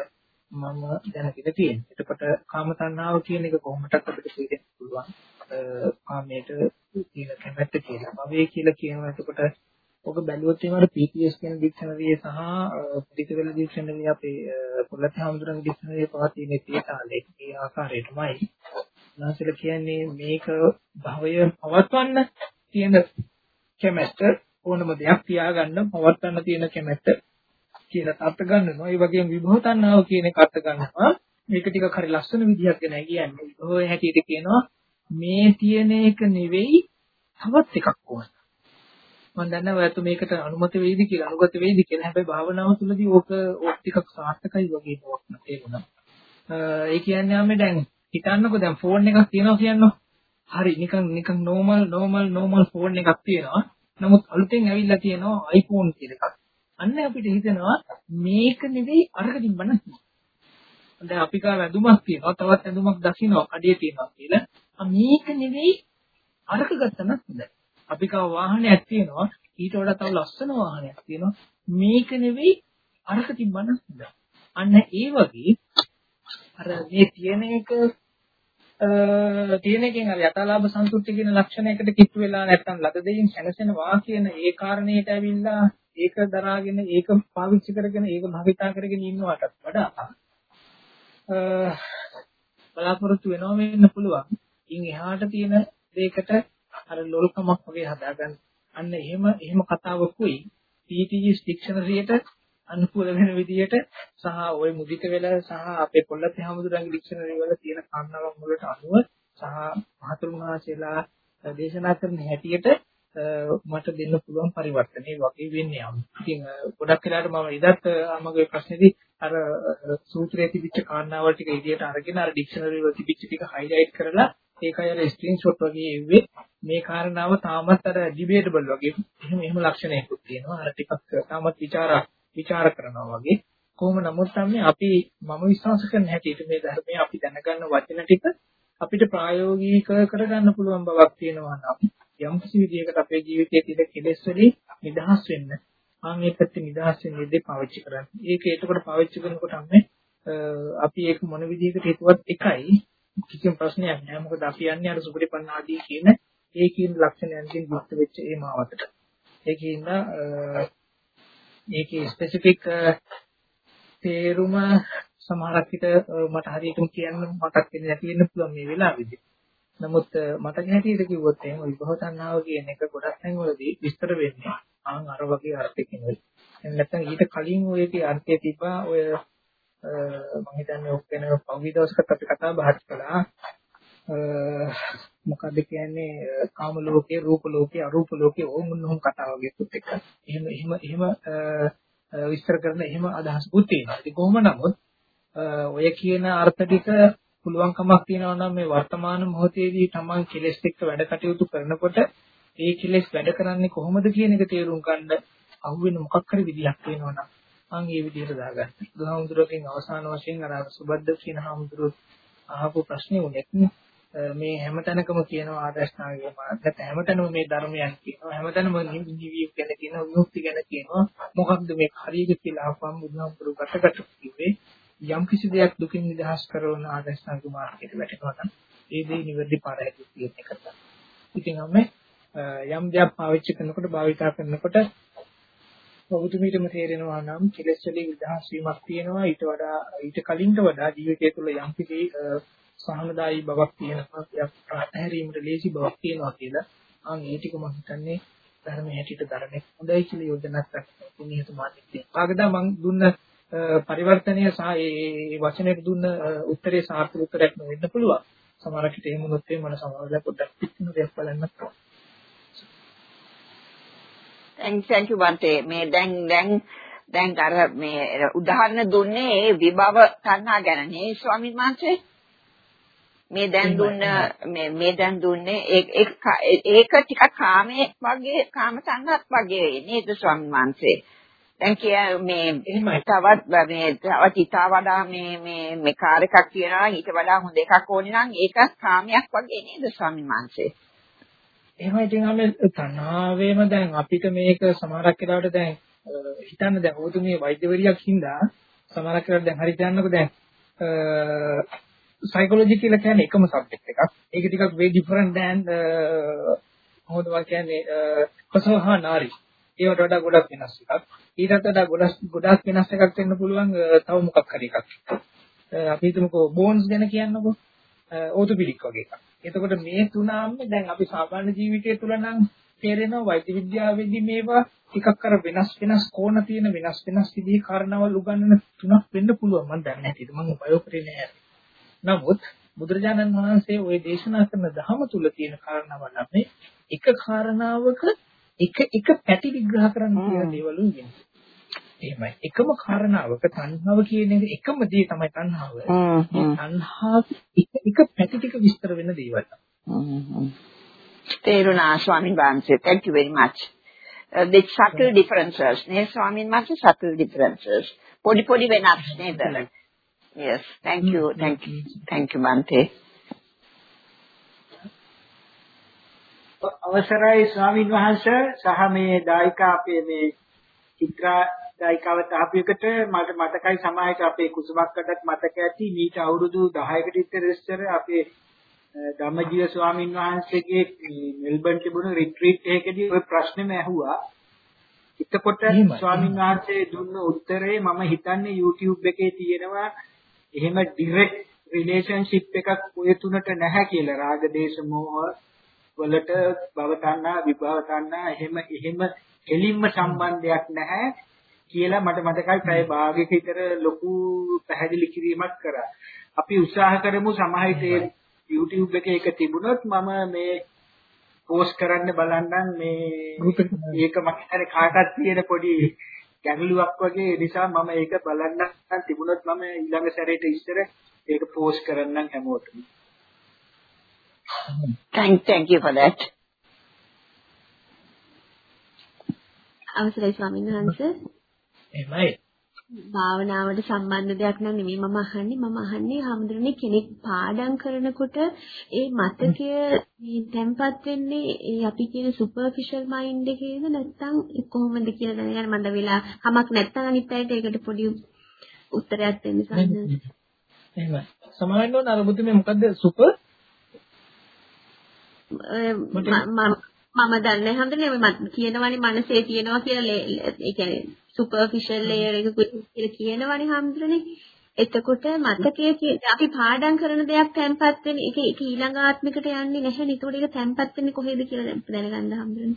මම දැනගෙන තියෙනවා. එතකොට කාම තණ්හාව කියන එක කොහොමදත් අපිට තේරෙන්න පුළුවන්. කාමයට තියෙන කැමැත්ත කියලා. භවය කියලා කියනවා. එතකොට ඔක බැලුවොත් එහෙම අර පී ටී එස් කියන ඩික්ෂනරිය සහ පිටිකවල ඩික්ෂනරිය අපේ පොළොත් හැමතුරන් ඩික්ෂනරිය පවා තියෙන තේතාලේ ඒ ආකාරයටමයි. නැසල කියන්නේ මේක භවය පවත්වන්න තියෙන කැමැත්ත ඕනම දෙයක් තියාගන්න පවත්වන්න තියෙන කැමැත්ත කියලා අර්ථ ගන්නවා. ඒ වගේම විභව තණ්හාව කියන එක අර්ථ ගන්නවා. මේක ටිකක් හරි ලස්සන විදිහක් ගැන කියන්නේ. විභවය හැටියට කියනවා මේ තියෙන එක නෙවෙයි තවත් එකක් ඕන. මම දන්නවා ඔයත් මේකට අනුමත වෙයිද කියලා අනුගත වෙයිද කියලා. හැබැයි භාවනාව තුළදී ඕක ඕක ටිකක් සාර්ථකයි වගේ නෝක් තේරුණා. ඒ කියන්නේ ආමේ දැන් හිතන්නකෝ දැන් ෆෝන් එකක් තියෙනවා කියනවා. හරි නිකන් නිකන් normal normal normal ෆෝන් එකක් තියෙනවා. නමුත් අලුතෙන් ඇවිල්ලා තියෙනවා iPhone කියන එකක්. අන්න අපිට හිතෙනවා මේක නෙවෙයි අරක තිබ්බන. දැන් අපි කා වැඳුමක් තියෙනවා තවත් වැඳුමක් දකින්නවා අඩිය තියෙනවා කියලා. මේක නෙවෙයි අරක ගත්තම හොඳයි. අපි කා වාහනයක් තියෙනවා ඊට වඩා තව ලස්සන වාහනයක් තියෙනවා මේක නෙවෙයි අරක තිබ්බන හොඳයි. අන්න ඒ වගේ අර මේ තියෙන එක තියෙන එකෙන් අර යථාලාභ සන්තුෂ්ටි කියන ලක්ෂණයකට කිට්ටු වෙලා නැත්නම් ලද දෙයින් සැනසෙනවා කියන ඒ කාරණේට ඇවිල්ලා ඒක දරාගෙන ඒක පාවිච්චි කරගෙන ඒක භාවිතා කරගෙන ඉන්නවටත් වඩා බලාපොරොත්තු වෙනවා වෙන්න පුළුවන්. ඉන් එහාට තියෙන දෙයකට අර ලොල්කමක් වගේ හදාගන්න. අන්න එහෙම එහෙම කතාවකුයි පී ටී එස් ඩික්ෂනරියට අනුකූල වෙන විදිහට සහ ওই මුදිත වෙල සහ අපේ පොළොත් හැමදුරන්ගේ ඩික්ෂනරි වල තියෙන කන්නාවක් වලට අනුව සහ මහතුරුන් වහන්සේලා දේශනා කරන හැටියට මට දෙන්න පුළුවන් පරිවර්තනය වගේ වෙන්නේ යම්. ඉතින් ගොඩක් වෙලාවට මම ඉදත් මගේ ප්‍රශ්නේදී අර සූත්‍රයේ තිබිච්ච කාරණාවල් ටික ඉදියට අරගෙන අර ඩික්ෂනරි වල තිබිච්ච ටික හයිලයිට් කරලා ඒකයි අර ස්ක්‍රීන්ෂොට් වගේ එව්වේ. මේ කාරණාව තාමත් අර ඩිබේටබල් වගේ එහෙම එහෙම ලක්ෂණයකුත් තියෙනවා. අර ටිකක් තාමත් ਵਿਚාර විචාර කරනවා වගේ. කොහොම නමුත් තමයි අපි මම විශ්වාස කරන හැටියට මේ ධර්මයේ අපි දැනගන්න වචන ටික අපිට ප්‍රායෝගික කරගන්න පුළුවන් බවක් තියෙනවා නම් යම් කිසි විදිහකට අපේ ජීවිතයේ තියෙන කෙලෙස් වලින් නිදහස් වෙන්න මම මේකට නිදහස් වෙන්න ඉදී පාවිච්චි කරන්නේ. ඒක ඒකට පාවිච්චි කරනකොට අපි අපි ඒක මොන විදිහකට හිතුවත් එකයි කිසිම ප්‍රශ්නයක් නෑ. මොකද අපි යන්නේ අර සුපටිපන්න ආදී කියන ඒ කියන ලක්ෂණයන්ගෙන් යුක්ත වෙච්ච ඒ මාවතට. ඒකින්ද ඒකේ ස්පෙસિෆික් තේරුම සමහරක් විට මට හරියටම කියන්න මතක් වෙන්නේ නැති වෙන්න පුළුවන් මේ වෙලාවේදී. නමුත් මතක හැටියට කිව්වොත් එහෙනම් විභව තණ්හාව කියන එක ගොඩක් තැන්වලදී විස්තර වෙන්නේ ආන් අර වගේ අර්ථයකින් වෙයි. එහෙනම් නැත්නම් ඊට කලින් ඔයගේ අර්ථය තිබ්බා ඔය මම හිතන්නේ ඔක් වෙන පෞද්ගලික දවසකට අපි කතා බහත් කළා. මොකද කියන්නේ කාම ලෝකයේ රූප ලෝකයේ අරූප ලෝකයේ ඕමුන්නම කතා වගේ පුත් එක. එහෙම එහෙම එහෙම විස්තර කරන එහෙම අදහසකුත් තියෙනවා. ඉතින් කොහොම නමුත් ඔය කියන අර්ථ ටික පුළුවන්කමක් තියෙනවා නම් මේ වර්තමාන මොහොතේදී Taman කෙලෙස් එක්ක වැඩ කටයුතු කරනකොට ඒ කෙලෙස් වැඩ කරන්නේ කොහොමද කියන එක තේරුම් ගන්න අහුවෙන මොකක් හරි විදියක් තියෙනවා නම් මම ඒ විදිහට දාගන්න. බුදුහාමුදුරුවෝගෙන් අවසාන වශයෙන් අර සුබද්ද කියන හාමුදුරුවෝ අහපු ප්‍රශ්නේ උනේ මේ හැමතැනකම කියනවා ආදර්ශනාගේ මාර්ගයට හැමතැනම මේ ධර්මයන් කියනවා හැමතැනම නිවිවි ගැන කියනවා විමුක්ති ගැන කියනවා මොකක්ද මේ හරියද කියලා අහපම් බුදුහාමුදුරුවෝ ගැටකට කිව්වේ යම් කිසි දෙයක් දුකින් නිදහස් කරන ආදර්ශනාගේ මාර්ගයට වැටෙනවා නම් ඒ දේ නිවැරදි පාරයි කියන එක තමයි. ඉතින් අපි යම් දෙයක් පාවිච්චි කරනකොට භාවිතා කරනකොට ඔබතුමීටම තේරෙනවා නම් කෙලෙස් වලින් නිදහස් වීමක් තියෙනවා ඊට වඩා ඊට කලින්ට වඩා ජීවිතය තුළ යම් කිසි සහනදායී බවක් තියෙනවා යක් ප්‍රාර්ථහැරීමට ලේසි බවක් තියෙනවා කියලා අන් ඒ ටික මම හිතන්නේ ධර්මයේ හැටියට දරන්නේ හොඳයි කියලා යෝජනා කරනවා නිහතමානීත්වය. ආගදා මම දුන්න පරිවර්තනය සහ ඒ වචනයට දුන්න උත්තරේ සාර්ථක උත්තරයක් වෙන්න පුළුවන්. සමහරවිට එහෙම වුණොත් ඒ මන සමහරවල් පොඩ්ඩක් පිටින් දෙයක් බලන්න පුළුවන්. thank thank you Bante. මේ දැන් දැන් දැන් අර මේ උදාහරණ දුන්නේ ඒ විභව තණ්හා ගැන නේ ස්වාමීන් වහන්සේ. මේ දැන් දුන්න මේ මේ දැන් දුන්නේ ඒක ඒක ටිකක් කාමයේ වගේ කාම තණ්හාත් වගේ නේද ස්වාමීන් වහන්සේ. දැන් කිය මේ තවත් මේ තවත් ඊට වඩා මේ මේ මේ කාර් එකක් තියනවා ඊට වඩා හොඳ එකක් ඕනේ නම් ඒක කාමයක් වගේ නේද ස්වාමීන් වහන්සේ. එහෙම ඉතින් අපි තණ්හාවේම දැන් අපිට මේක සමහරක් වෙලාවට දැන් හිතන්න දැන් ඔබතුමිය වෛද්‍යවරියක් හින්දා සමහරක් වෙලාවට දැන් හරි කියන්නකෝ දැන් සයිකොලොජි කියලා කියන්නේ එකම සබ්ජෙක්ට් එකක්. ඒක ටිකක් way different than මොකද වා කියන්නේ කොසෝහා නාරි. ඒවට වඩා ගොඩක් වෙනස් එකක්. ඊටත් වඩා ගොඩක් ගොඩක් වෙනස් එකක් වෙන්න පුළුවන් තව මොකක් හරි එකක්. අපි හිතමුකෝ බෝන්ස් ගැන කියන්නකෝ. ඕතොපෙඩික් වගේ එකක්. එතකොට මේ තුනම දැන් අපි සාමාන්‍ය ජීවිතය තුළ නම් තේරෙනවා වෛද්‍ය විද්‍යාවේදී මේවා ටිකක් අර වෙනස් වෙනස් කෝණ තියෙන වෙනස් වෙනස් විදිහේ කාරණාවල් උගන්වන තුනක් වෙන්න පුළුවන්. මම දන්නේ නැහැ. ඒක මම බයෝ කරේ නැහැ. නමුත් බුදුරජාණන් වහන්සේ ওই දේශනා කරන ධහම තුල තියෙන කාරණාවල් අපි එක කාරණාවක එක එක පැති විග්‍රහ කරන්න කියන දේවල් උන්නේ. එහෙමයි. එකම කාරණාවක තණ්හාව කියන එක එකම දේ තමයි තණ්හාව. මේ තණ්හාව එක එක පැති ටික විස්තර වෙන දේවල්. තේරුණා ස්වාමීන් වහන්සේ. Thank you very much. Uh, the subtle differences. නේ ස්වාමීන් වහන්සේ subtle differences. පොඩි පොඩි වෙනස් නේද? Yes. Thank you. Thank you. Thank you Bante. අවසරයි ස්වාමීන් වහන්සේ සහ මේ දායකා අපේ මේ චිත්‍රා දායකාව තාපියකට මට මතකයි සමාජයට අපේ කුසුමක්කටත් මතක ඇති මීට අවුරුදු දහයකට විතර ඉස්සර අපේ ධම්මජීව ස්වාමීන් වහන්සේගේ මෙල්බන් තිබුණු රිට්‍රීට් එකකදී ඔය ප්‍රශ්නෙම ඇහුවා. එතකොට ස්වාමීන් වහන්සේ දුන්න උත්තරේ මම හිතන්නේ YouTube එකේ තියෙනවා එහෙම ඩිරෙක්ට් රිලේෂන්ෂිප් එකක් ඔය තුනට නැහැ කියලා. රාග දේශ මොහ වලට භව තණ්හා විභව තණ්හා එහෙම එහෙම එලින්ම සම්බන්ධයක් නැහැ කියලා මට මතකයි. ප්‍රය භාගයක විතර ලොකු පැහැදිලි කිරීමක් කරා. අපි උත්සාහ කරමු සමාහිතේ YouTube එකේ එක තිබුණොත් මම මේ පෝස්ට් කරන්න බලන්නම් මේ ඒක මම හිතන්නේ කාටවත් තියෙන පොඩි ගැටලුවක් වගේ නිසා මම ඒක බලන්නම් තිබුණොත් මම ඊළඟ සැරේට ඉස්සර ඒක පෝස්ට් කරන්නම් හැමෝටම. Thank thank you for that. අවසරයි ස්වාමීන් වහන්සේ. එහෙමයි. භාවනාවට සම්බන්ධ දෙයක් නම් නෙමෙයි මම අහන්නේ. මම අහන්නේ හැමදෙරේ කෙනෙක් පාඩම් කරනකොට ඒ මතකය තැම්පත් වෙන්නේ ඒ අපි කියන සුපර්ෆිෂල් මයින්ඩ් එකේද නැත්නම් කොහොමද කියලා දැනගන්න මන්ද වෙලා කමක් නැත්නම් අනිත් අයට ඒකට පොඩි උත්තරයක් දෙන්න සම්බන්ධ. එහෙමයි. සමාවෙන්න ඕන අර බුදුමේ මොකද්ද සුපර් මම දන්නේ හැමදෙරේ මම කියනවනේ මනසේ තියෙනවා කියලා ඒ කියන්නේ සුපර්ෆිෂල් ලේයර් එක කියලා කියනවනේ හැමදෙරේ. එතකොට මතකයේ අපි පාඩම් කරන දෙයක් තැම්පත් වෙන්නේ ඒක ඒක ඊළඟ ආත්මිකට යන්නේ නැහැ නේ. ඒතකොට ඒක තැම්පත් වෙන්නේ කොහෙද කියලා දැනගන්න හැමදෙරේ.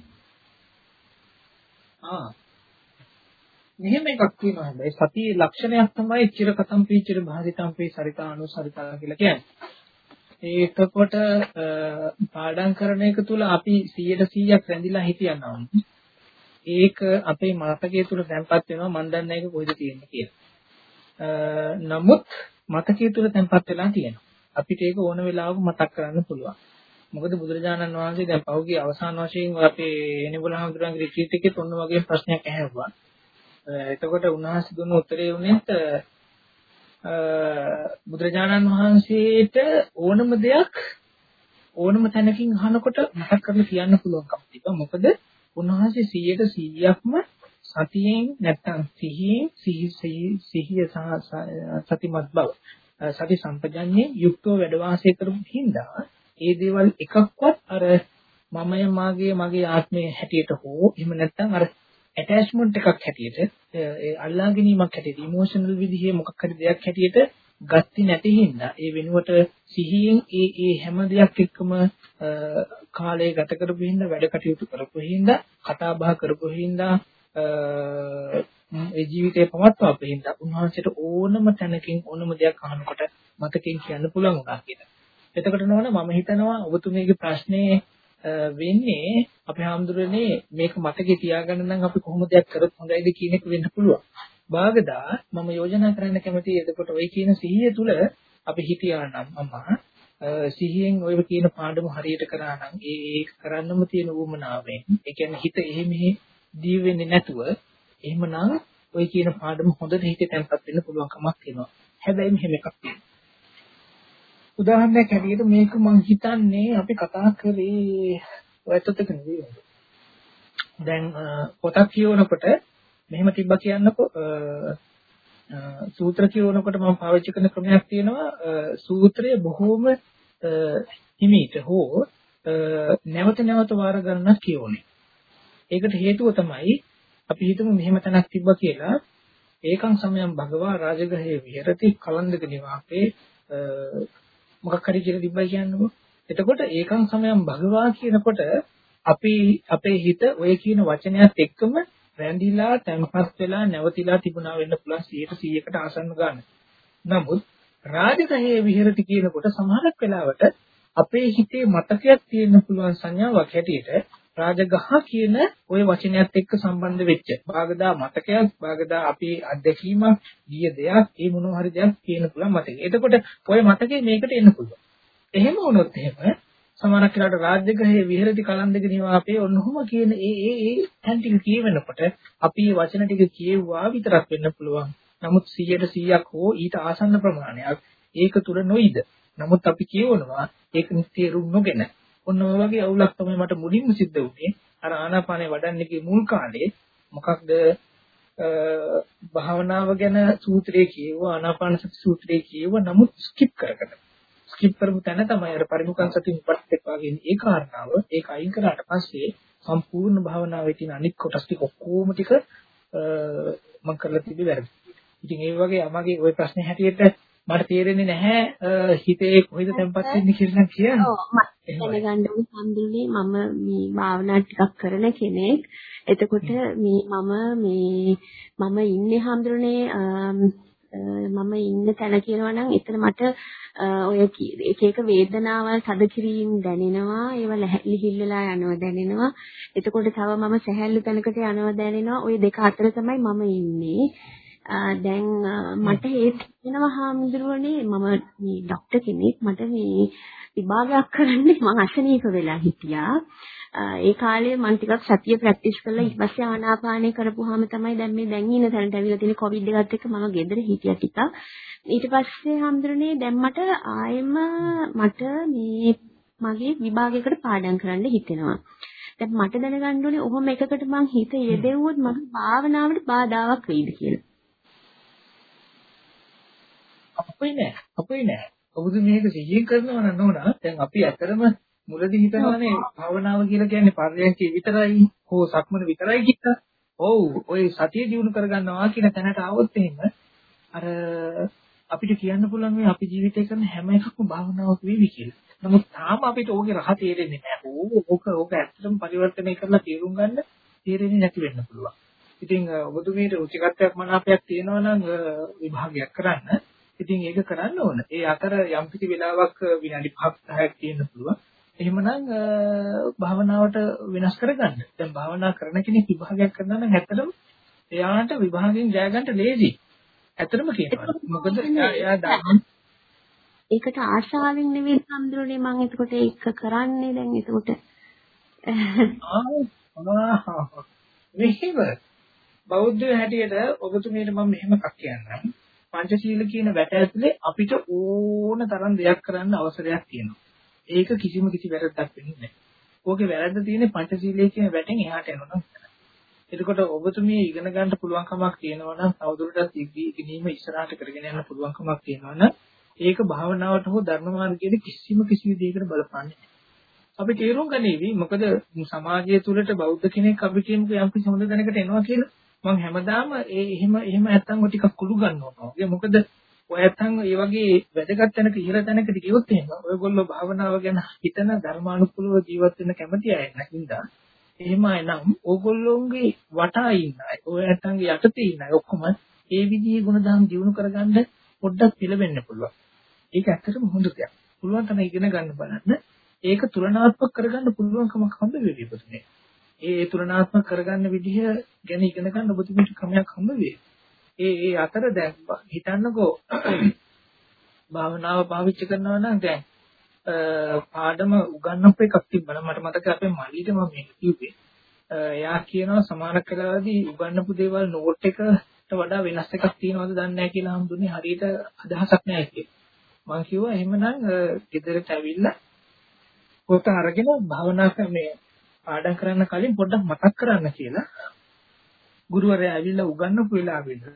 ආ. මෙහෙම එකක් තියෙනවා හැබැයි සතියේ ලක්ෂණයක් තමයි චිරකතම්පී චිර භාසිතම්පී සරිතානුසරිතා කියලා කියන්නේ. ඒකකොට පාඩම් කරන එක තුල අපි සීයට සීයක් රැඳිලා හිටියනවා. ඒක අපේ මතකයේ තුල තැම්පත් වෙනවා මන් දන්නේ ඒක කොහෙද තියෙන්නේ කියලා. නමුත් මතකයේ තුල තැම්පත් වෙලා තියෙනවා. අපිට ඒක ඕන වෙලාවක මතක් කරන්න පුළුවන්. මොකද බුදුරජාණන් වහන්සේ දැන් පහුගිය අවසාන වශයෙන් අපේ එනිබුල හඳුරන්ගේ රිට්‍රීට් එකේ තොන්න වගේ ප්‍රශ්නයක් ඇහුවා. එතකොට උන්වහන්සේ දුන්න උත්තරේ උනේත් බුදුරජාණන් වහන්සේට ඕනම දෙයක් ඕනම තැනකින් අහනකොට මතක් කරලා කියන්න පුළුවන්කම තිබ්බා. මොකද උන්වහන්සේ සීයට සීයක්ම සතියෙන් නැත්තම් සිහියෙන් සිහි සිහිය සහ සතිමත් බව සති සම්පජඤ්ඤේ යුක්තව වැඩ වාසය කරපු හින්දා ඒ දේවල් එකක්වත් අර මමය මාගේ මගේ ආත්මය හැටියට හෝ එහෙම නැත්තම් අර ඇටැච්මන්ට් එකක් හැටියට ඒ අල්ලා ගැනීමක් හැටියට ඉමෝෂනල් විදිහේ මොකක් හරි දෙයක් හැටියට ගත්තේ නැති හින්දා ඒ වෙනුවට සිහියෙන් ඒ ඒ හැම දෙයක් එක්කම කාලය ගත කරපු හින්දා වැඩ කටයුතු කරපු හින්දා කතා බහ කරපු හින්දා ඒ ජීවිතේ පවත්වාපු හින්දා උන්වහන්සේට ඕනම තැනකින් ඕනම දෙයක් අහනකොට මතකෙන් කියන්න පුළුවන් වුණා කියලා. එතකොට නෝන මම හිතනවා ඔබතුමීගේ ප්‍රශ්නේ වෙන්නේ අපේ හැමදෙරේ මේක මතකේ තියාගන්න නම් අපි කොහොමද දෙයක් කරත් හොඳයිද කියන එක වෙන්න පුළුවන්. භාගදා මම යෝජනා කරන්න කැමතියි එතකොට ওই කියන සිහිය තුල අපි හිතියා නම් අම්මා සිහියෙන් ඔය කියන පාඩම හරියට කරා නම් ඒ ඒක කරන්නම තියෙන උවමනාවෙන් ඒ කියන්නේ හිත එහෙ මෙහෙ දී වෙන්නේ නැතුව එහෙමනම් ඔය කියන පාඩම හොඳට හිතේ තැම්පත් වෙන්න පුළුවන් කමක් තියෙනවා. හැබැයි මෙහෙම එකක් තියෙනවා. උදාහරණයක් ඇටියට මේක මම හිතන්නේ අපි කතා කරේ ඔයත් එක්ක නෙවෙයි. දැන් පොතක් කියවනකොට මෙහෙම තිබ්බා කියන්නකෝ සූත්‍ර කියනකොට මම පාවිච්චි කරන ක්‍රමයක් තියෙනවා සූත්‍රය බොහෝම හිමීට හෝ නැවත නැවත වාර ගන්නක් කියෝනේ. ඒකට හේතුව තමයි අපි හිතමු මෙහෙම තැනක් තිබ්බා කියලා ඒකං සමයං භගවා රාජගහේ විහෙරති කලන්දක නිවාසේ මොකක් හරි කියලා තිබ්බයි කියන්නකො. එතකොට ඒකං සමයං භගවා කියනකොට අපි අපේ හිත ඔය කියන වචනයත් එක්කම රැඳිලා තැම්පත් වෙලා නැවතිලා තිබුණා වෙන්න පුළුවන් සියයට සීයකට ආසන්න ගන්න. නමුත් රාජගහේ විහෙරති කියනකොට සමහරක් වෙලාවට අපේ හිතේ මතකයක් තියෙන්න පුළුවන් සංඥාවක් හැටියට රාජගහ කියන ওই වචනයත් එක්ක සම්බන්ධ වෙච්ච භාගදා මතකයක් භාගදා අපේ අත්දැකීමක් ගිය දෙයක් ඒ මොනවා හරි දෙයක් කියන්න පුළුවන් මතකය. එතකොට ওই මතකේ මේකට එන්න පුළුවන්. එහෙම වුණොත් එහෙම සමහරක් වෙලාවට රාජගහේ විහෙරති කලන්දක නිවාපේ ඔන්නෝම කියන ඒ ඒ ඒ තැන් ටික කියවෙනකොට අපි මේ වචන ටික කියෙව්වා විතරක් වෙන්න පුළුවන්. නමුත් සීයට සීයක් හෝ ඊට ආසන්න ප්‍රමාණයක් ඒක තුල නොයිද. නමුත් අපි කියවනවා ඒක තේරුම් නොගෙන. ඔන්න ඔය වගේ අවුලක් තමයි මට මුලින්ම සිද්ධ වුණේ. අර ආනාපානේ වඩන්නේගේ මුල් කාලේ මොකක්ද භාවනාව ගැන සූත්‍රයේ කියවුවා ආනාපාන සති සූත්‍රයේ කියවුවා නමුත් ස්කිප් කරගෙන. ස්කිප් කරපු තැන තමයි අර පරිමුඛං සති විපස්සක වගේ ඒ කාරණාව ඒක අයින් කරාට පස්සේ සම්පූර්ණ භාවනාවේ තියෙන අනිත් කොටස් ටික ඔක්කොම ටික මම කරලා තිබි වැරදි. ඉතින් ඒ වගේ අමගේ ওই ප්‍රශ්නේ හැටියට මට තේරෙන්නේ නැහැ හිතේ කොහෙද තැම්පත් වෙන්නේ කියලා කියන්නේ. ඔව් මම දැනගන්න ඕනේ සම්දුනේ මම මේ භාවනා ටිකක් කරන කෙනෙක්. එතකොට මේ මම මේ මම ඉන්නේ හම්දුනේ මම ඉන්න තැන කියනවා නම් එතන මට ඔය එක එක වේදනාවල් තද කිරීම දැනෙනවා. ඒවා ලිහිල් වෙලා යනවා දැනෙනවා. එතකොට තව මම සැහැල්ලු තැනකට යනවා දැනෙනවා. ওই දෙක අතර තමයි මම ඉන්නේ. දැන් මට ඒ වෙනවා හාමුදුරුවනේ මම මේ ડોක්ටර් කෙනෙක් මට මේ විභාගයක් කරන්නේ මම අසනීප වෙලා හිටියා. ඒ කාලේ මම ටිකක් සතිය ප්‍රැක්ටිස් කරලා ඊට පස්සේ ආනාපානය කරපුවාම තමයි දැන් මේ දැන් ඉන්න තැනට ඇවිල්ලා තියෙන කොවිඩ් එකත් එක්ක මම ගෙදර හිටියා ටිකක්. ඊට පස්සේ හාමුදුරනේ දැන් මට ආයෙම මට මේ මගේ විභාගයකට පාඩම් කරන්න හිතෙනවා. දැන් මට දැනගන්න ඕනේ ඔහොම එකකට මං හිත යෙදෙව්වොත් මගේ භාවනාවට බාධාවක් වෙයිද කියලා. අපේ නෑ අපේ නෑ ඔබද මේක සිහියෙන් කරනවා නම් නෝනා දැන් අපි ඇතරම මුලදී හිතනවානේ භාවනාව කියලා කියන්නේ පරියන්කේ විතරයි හෝ සක්මන විතරයි කියලා. ඔව් ඔය සතිය දිනු කරගන්නවා කියන තැනට ආවොත් එහෙම අර අපිට කියන්න පුළුවන් මේ අපි ජීවිතේ කරන හැම එකක්ම භාවනාවක් වෙවි කියලා. නමුත් තාම අපිට ඕකේ රහ තේරෙන්නේ නැහැ. ඕක ඕක ඇත්තටම පරිවර්තනය කරලා තේරුම් ගන්න තේරෙන්නේ නැති වෙන්න පුළුවන්. ඉතින් ඔබතුමීට රුචිකත්වයක් මනාපයක් තියෙනවා නම් විභාගයක් කරන්න. ඉතින් ඒක කරන්න ඕන. ඒ අතර යම් කිසි වෙලාවක් විනාඩි පහක් දහයක් තියෙන්න පුළුවන්. එහෙමනම් භාවනාවට වෙනස් කරගන්න. දැන් භාවනා කරන කෙනෙක් විභාගයක් කරනවා නම් ඇත්තටම එයාට විභාගයෙන් ජය ගන්න ලේසි. ඇත්තටම කියනවා. මොකද එයා දන්න ඒකට ආශාවෙන් නෙවෙයි සම්දුරනේ මම එතකොට ඒක කරන්නේ දැන් එතකොට ආ මෙහෙම බෞද්ධ හැටියට ඔබතුමීට මම මෙහෙම එකක් කියන්නම්. පංචශීල කියන වැට ඇතුලේ අපිට ඕන තරම් දෙයක් කරන්න අවසරයක් තියෙනවා. ඒක කිසිම කිසි වැරද්දක් වෙන්නේ නැහැ. ඕකේ වැරද්ද තියෙන්නේ පංචශීලයේ කියන වැටෙන් එහාට යනවා. එතකොට ඔබතුමිය ඉගෙන ගන්න පුළුවන් කමක් තියෙනවා නම් තවදුරටත් ඉගෙනීම ඉස්සරහට කරගෙන යන්න පුළුවන් කමක් තියෙනවා නම් ඒක භාවනාවට හෝ ධර්ම මාර්ගයේ කිසිම කිසි විදිහකට බලපාන්නේ නැහැ. අපි තේරුම් ගන්නේවි මොකද සමාජය තුළට බෞද්ධ කෙනෙක් අපි කියමුකෝ යම් කිසි හොඳ දැනකට එනවා කියලා මම හැමදාම ඒ එහෙම එහෙම නැත්තම් ඔය ටිකක් කුළු ගන්නවා. ඒ මොකද ඔය නැත්තම් ඒ වගේ වැදගත් තැනක ඉහළ තැනකට ගියොත් එහෙම ඔයගොල්ලෝ භාවනාව ගැන හිතන ධර්මානුකූලව ජීවත් වෙන්න කැමති අය නැහින්දා එහෙම නම් ඕගොල්ලෝගේ වටා ඉන්න අය ඔය නැත්තම්ගේ යටතේ ඉන්න අය ඔක්කොම ඒ විදිහේ ගුණධර්ම දියුණු කරගන්න පොඩ්ඩක් පිළිවෙන්න පුළුවන්. ඒක ඇත්තටම හොඳ දෙයක්. පුළුවන් තරම් ඉගෙන ගන්න බලන්න. ඒක තුලනාත්මක කරගන්න පුළුවන්කමක් හම්බ වෙවි පුතේ. ඒ තුලනාත්මක කරගන්න විදිහ ගැන ඉගෙන ගන්න ඔබතුමීට ක්‍රමයක් හම්බ වෙයි. ඒ ඒ අතර දැන් හිතන්නකෝ භාවනාව පාවිච්චි කරනවා නම් දැන් පාඩම උගන්වපු එකක් තිබ්බනම් මට මතකයි අපේ මල්ලිට මම මේක කිව්වේ. එයා කියනවා සමාන කලාවේදී උගන්වපු දේවල් නෝට් එකට වඩා වෙනස් එකක් තියෙනවද දන්නේ නැහැ කියලා හම්දුනේ හරියට අදහසක් නැහැ කියලා. මම කිව්වා එහෙමනම් ගෙදරට ඇවිල්ලා පොත අරගෙන භාවනා ක්‍රමයේ පාඩම් කරන්න කලින් පොඩ්ඩක් මතක් කරන්න කියලා ගුරුවරයා ඇවිල්ලා උගන්වපු වෙලාවෙ ඉඳලා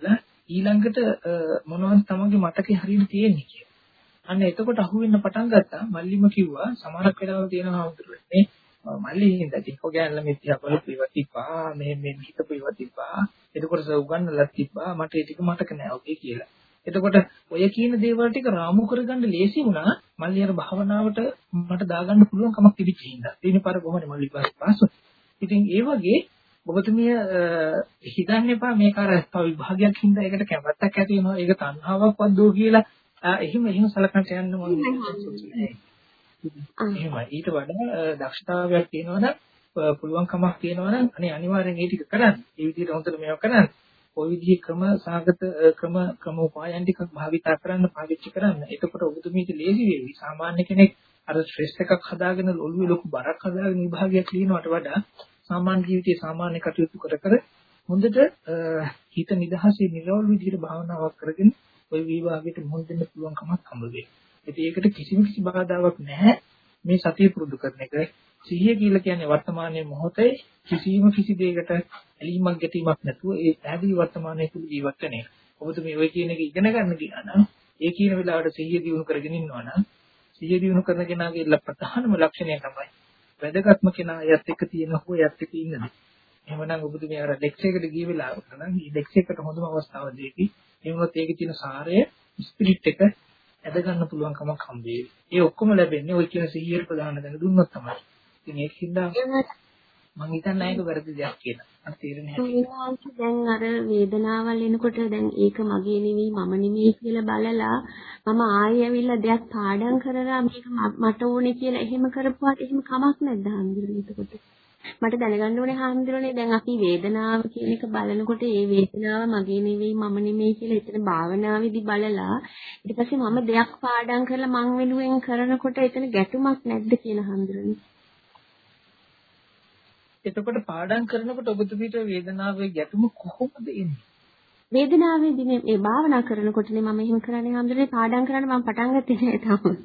ඊළඟට මොනවද තමන්ගේ මතකේ හරියට තියෙන්නේ කියලා. අන්න එතකොට අහුවෙන්න පටන් ගත්තා. මල්ලිම කිව්වා සමහරක් වෙලාවල් තියෙනවා හඳුරන්නේ. මල්ලි හින්දා තියකෝ ගෑනලා මේ තියා බලපු ඒවා තිබ්බා. මේ මේ හිතපු ඒවා තිබ්බා. එතකොට උගන්නලා තිබ්බා. මට ඒ ටික මතක නෑ ඔකේ කියලා. එතකොට ඔය කියන දේවල් ටික රාමු කරගන්න ලේසි වුණා. මල්ලි අර භාවනාවට මට දාගන්න පුළුවන් කමක් තිබිච්ච හින්දා. ඊට පාර කොහොමද මල්ලි පාස්. ඉතින් ඒ වගේ ඔබතුමිය හිතන්න එපා මේක අර විභාගයක් හින්දා ඒකට කැමැත්තක් ඇති වෙනවා. ඒක තණ්හාවක් වද්දෝ කියලා එහෙම එහෙම සලකන්න යන්න ඕනේ. එහෙමයි. ඊට වඩා දක්ෂතාවයක් තියෙනවනම් පුළුවන්කමක් තියෙනවනම් අනේ අනිවාර්යෙන් ඒ ටික කරන්න. ඒ විදිහට හොඳට මේවා කරන්න. ওই විදිහේ ක්‍රම සාගත ක්‍රම ක්‍රම උපායන් ටිකක් භාවිතා කරන්න පාවිච්චි කරන්න. එතකොට ඔබතුමීට ලේසි වෙයි. සාමාන්‍ය කෙනෙක් අර ස්ට්‍රෙස් එකක් හදාගෙන ඔළුවේ ලොකු බරක් හදාගෙන විභාගයක් ලියනවට වඩා සාමාන්‍ය ජීවිතයේ සාමාන්‍ය කටයුතු කර කර හොඳට හිත නිදහසේ නිරවුල් විදිහට භාවනාවක් කරගෙන ওই විභාගයට මුහුණ දෙන්න පුළුවන් කමක් හම්බ වෙයි. ඉතින් ඒකට කිසිම කිසි බාධාවක් නැහැ. මේ සතිය පුරුදු කරන එක. සිහිය කියලා කියන්නේ වර්තමානයේ මොහොතේ කිසිම කිසි දෙයකට ඇලීමක් ගැටීමක් නැතුව ඒ පැහැදිලි වර්තමානයේ තුල ජීවත් වෙන එක. ඔබට මේ ඔය කියන එක ඉගෙන ගන්න ගියා නම් ඒ කියන වෙලාවට සිහිය දියුණු කරගෙන ඉන්නවා නම් සිහිය දියුණු කරන කෙනාගේ ප්‍රධානම ලක්ෂණය තමයි වැදගත්ම කෙනා යත් එක්ක තියෙන හෝ යත් එක්ක ඉන්නද. එහෙමනම් ඔබතුමිය අර ඩෙක්ස් එකට ගිය වෙලාවට නම් මේ ඩෙක්ස් එකට හොඳම අවස්ථාව දෙකයි. ඒ වුණත් ඒකේ තියෙන සාරය ස්පිරිට් එක ඇද ගන්න පුළුවන් කමක් හම්බෙයි. ඒ ඔක්කොම ලැබෙන්නේ ওই කියන සිහියට ප්‍රධාන දැන දුන්නොත් තමයි. ඉතින් ඒක හින්දා මම හිතන්නේ ඒක වැරදි දෙයක් කියලා. අර තේරෙන්නේ නැහැ. දැන් අර වේදනාවල් එනකොට දැන් ඒක මගේ නෙවෙයි මම නෙවෙයි කියලා බලලා මම ආයෙ ඇවිල්ලා දෙයක් පාඩම් කරලා මේක මට ඕනේ කියලා එහෙම කරපුවාට එහෙම කමක් නැද්ද හාමුදුරනේ එතකොට? මට දැනගන්න ඕනේ හාමුදුරනේ දැන් අපි වේදනාව කියන එක බලනකොට ඒ වේදනාව මගේ නෙවෙයි මම නෙවෙයි කියලා එතන භාවනාවේදී බලලා ඊට පස්සේ මම දෙයක් පාඩම් කරලා මං වෙනුවෙන් කරනකොට එතන ගැටුමක් නැද්ද කියලා හාමුදුරනේ? එතකොට පාඩම් කරනකොට ඔබතුමීට වේදනාවේ ගැටුම කොහොමද එන්නේ? වේදනාවේදී මේ භාවනා කරනකොටනේ මම එහෙම කරන්නේ හාමුදුරනේ පාඩම් කරන්න මම පටන් ගත්තේ නෑ තාම.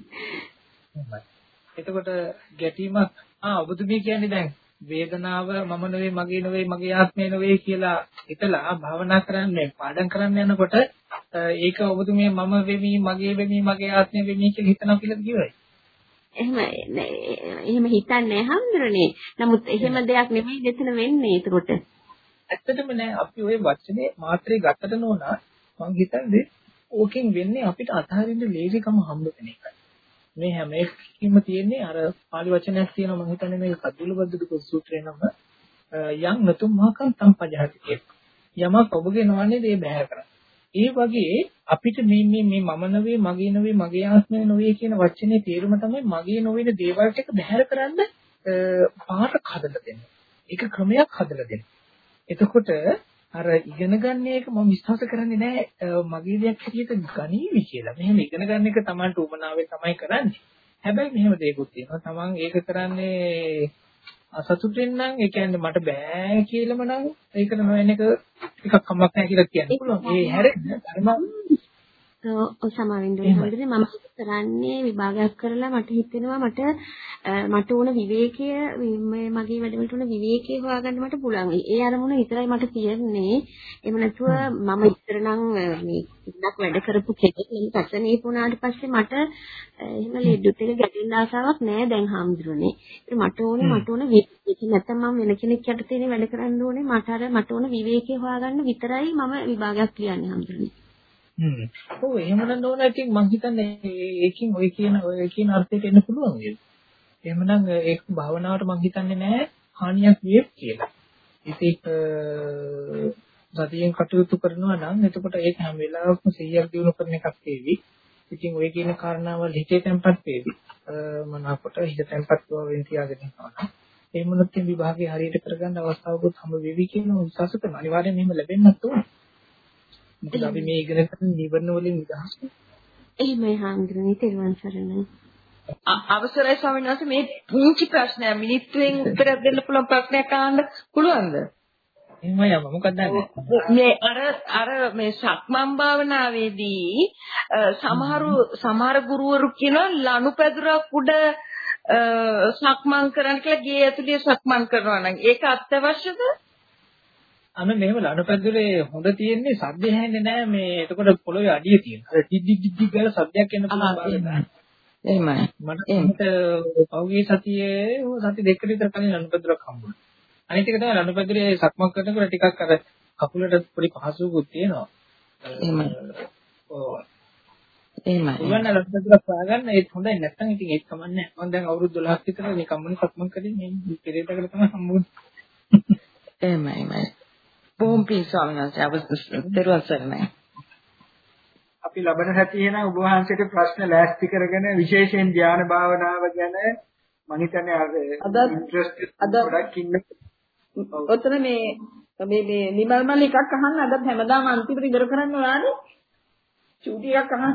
එතකොට ගැටීමක් ආ ඔබතුමී කියන්නේ දැන් වේදනාව මම නෙවෙයි මගේ නෙවෙයි මගේ ආත්මය නෙවෙයි කියලා හිතලා භාවනා කරන්නේ පාඩම් කරන්න යනකොට ඒක ඔබතුමී මම වෙමි මගේ වෙමි මගේ ආත්මය වෙමි කියලා හිතනවා කියලා කිව්වයි. එහෙම එහෙම හිතන්නේ හම්දුරනේ. නමුත් එහෙම දෙයක් නෙමෙයි දෙතන වෙන්නේ ඒකට. ඇත්තටම නෑ අපි ওই වචනේ මාත්‍රේ ගත්තට නෝනා මං හිතන්නේ ඕකෙන් වෙන්නේ අපිට අතහරින්න ලේසිකම හම්බ වෙන එකයි. මේ හැම එකකින්ම තියෙන්නේ අර පාලි වචනයක් තියෙනවා මම හිතන්නේ මේක කද්දුල බද්දුක සූත්‍රේ නම යම් නතුම් මහකම් සම්පජහති කියන. යමක් ඔබගේ නොවන්නේ ඒ බැහැ කරා. ඒ වගේ අපිට මේ මේ මේ මම නෙවෙයි මගේ නෙවෙයි මගේ ආත්මය නෙවෙයි කියන වචනේ තේරුම තමයි මගේ නොවන දේවල් ටික බැහැර කරන්න පාරක් හදලා දෙන්නේ. ඒක ක්‍රමයක් හදලා දෙන්නේ. එතකොට අර ඉගෙන ගන්න එක මම විශ්වාස කරන්නේ නැහැ මගේ දෙයක් හැටියට ගනීවි කියලා. මෙහෙම ඉගෙන ගන්න එක Tamanට උමනාවේ තමයි කරන්නේ. හැබැයි මෙහෙම දෙයක්ත් තියෙනවා. Taman ඒක කරන්නේ අසතුටෙන් නම් ඒ කියන්නේ මට බෑ කියලාම නම් ඒකට නොයන එක ටිකක් කමක් නැහැ කියලා කියන්න පුළුවන්. ඒ හැරෙන්න ධර්ම ඔව් සමාවෙන්න ඕනේ. මම කරන්නේ විභාගයක් කරලා මට හිතෙනවා මට මට ඕන විවේකය මගේ වැඩවලට ඕන විවේකය හොයාගන්න මට පුළුවන්. ඒ අරමුණ විතරයි මට තියෙන්නේ. එහෙම නැතුව මම ඉතර නම් මේ ඉන්නක් වැඩ කරපු කෙනෙක් නෙමෙයි පස්සනීප වුණාට පස්සේ මට එහෙම ලෙඩුත් එක ගැටෙන්න ආසාවක් නැහැ දැන් හාමුදුරනේ. ඒ මට ඕනේ මට ඕන විවේකය. නැත්නම් මම වෙන කෙනෙක් යටතේ වැඩ කරන්න ඕනේ. මට අර මට ඕන විවේකය හොයාගන්න විතරයි මම විභාගයක් ලියන්නේ හාමුදුරනේ. හ්ම්. ඔව් එහෙම නම් ඕන ඉතින් මං හිතන්නේ ඒකින් ඔය කියන ඔය කියන අර්ථයට එන්න පුළුවන් නේද? එහෙමනම් ඒක භාවනාවට මං හිතන්නේ නැහැ හානියක් විය කියලා. ඉතින් සතියෙන් කටයුතු කරනවා නම් එතකොට ඒක හැම වෙලාවකම සිහියක් දිනු කරන එකක් වේවි. ඉතින් ඔය කියන කාරණාවල් හිතේ තැම්පත් වේවි. මනකට හිත තැම්පත් වෙමින් තියාගෙන යනවා. ඒ මොනොත් විභාගේ හරියට කරගන්න අවස්ථාවකුත් හම්බ වෙවි කියන විශ්වාස කරන අනිවාර්යයෙන් මෙහෙම ලැබෙන්නත් ඕනේ. මොකද අපි මේ ඉගෙන ගන්න නිවර්ණ වලින් නිදහස් වෙනවා. එහෙමයි හාමුදුරනේ තෙරුවන් සරණයි. අවසරයි ස්වාමීන් වහන්සේ මේ පුංචි ප්‍රශ්නයක් මිනිත්තුවෙන් උත්තරයක් දෙන්න පුළුවන් ප්‍රශ්නයක් අහන්න පුළුවන්ද? එහෙමයි අම්මා මොකක්ද දන්නේ? මේ අර අර මේ සක්මන් භාවනාවේදී සමහරු සමහර ගුරුවරු කියනවා ලනුපැදුරක් උඩ සක්මන් කරන්න කියලා ගේ ඇතුලේ සක්මන් කරනවා නම් ඒක අත්‍යවශ්‍යද? අන්න මෙහෙම ලනුපැදුරේ හොඳ තියෙන්නේ සද්ද ඇහෙන්නේ නැහැ මේ එතකොට පොළොවේ අඩිය තියෙන. අර ඩිඩි ඩිඩි කියලා සද්දයක් එන්න පුළුවන් බාරයි. එහෙමයි. මට පෞගේ සතියේ සති දෙකකට විතර කලින් ලනුපැදුරක් හම්බුණා. අනිත් එක තමයි ලනුපැදුරේ සක්මන් කරනකොට ටිකක් අර කකුලට පොඩි පහසුවකුත් තියෙනවා. එහෙමයි. ඔව්. එහෙමයි. උගන්න ලනුපැදුරක් හොයාගන්න ඒත් හොඳයි නැත්නම් ඉතින් ඒක කමන්නේ නැහැ. මම දැන් අවුරුදු දොළහක් විතර මේ කම්මන සක්මන් කරේ මේ පෙරේතකට තමයි හම්බුනේ. එහෙමයි එහෙමයි. බොහොම පිං ස්වාමීන් වහන්සේ අවසන් සරණයි. අපි ලබන සතියේ නම් ඔබ වහන්සේට ප්‍රශ්න ලෑස්ති කරගෙන විශේෂයෙන් ධ්‍යාන භාවනාව ගැන මම හිතන්නේ අර ඉන්ට්‍රස්ට් ගොඩක් ඉන්න. ඔතන මේ මේ මේ නිමල් මල් එකක් අහන්න අද හැමදාම අන්තිමට ඉවර කරන්න ඕනේ. චූටි එකක් අහන්න.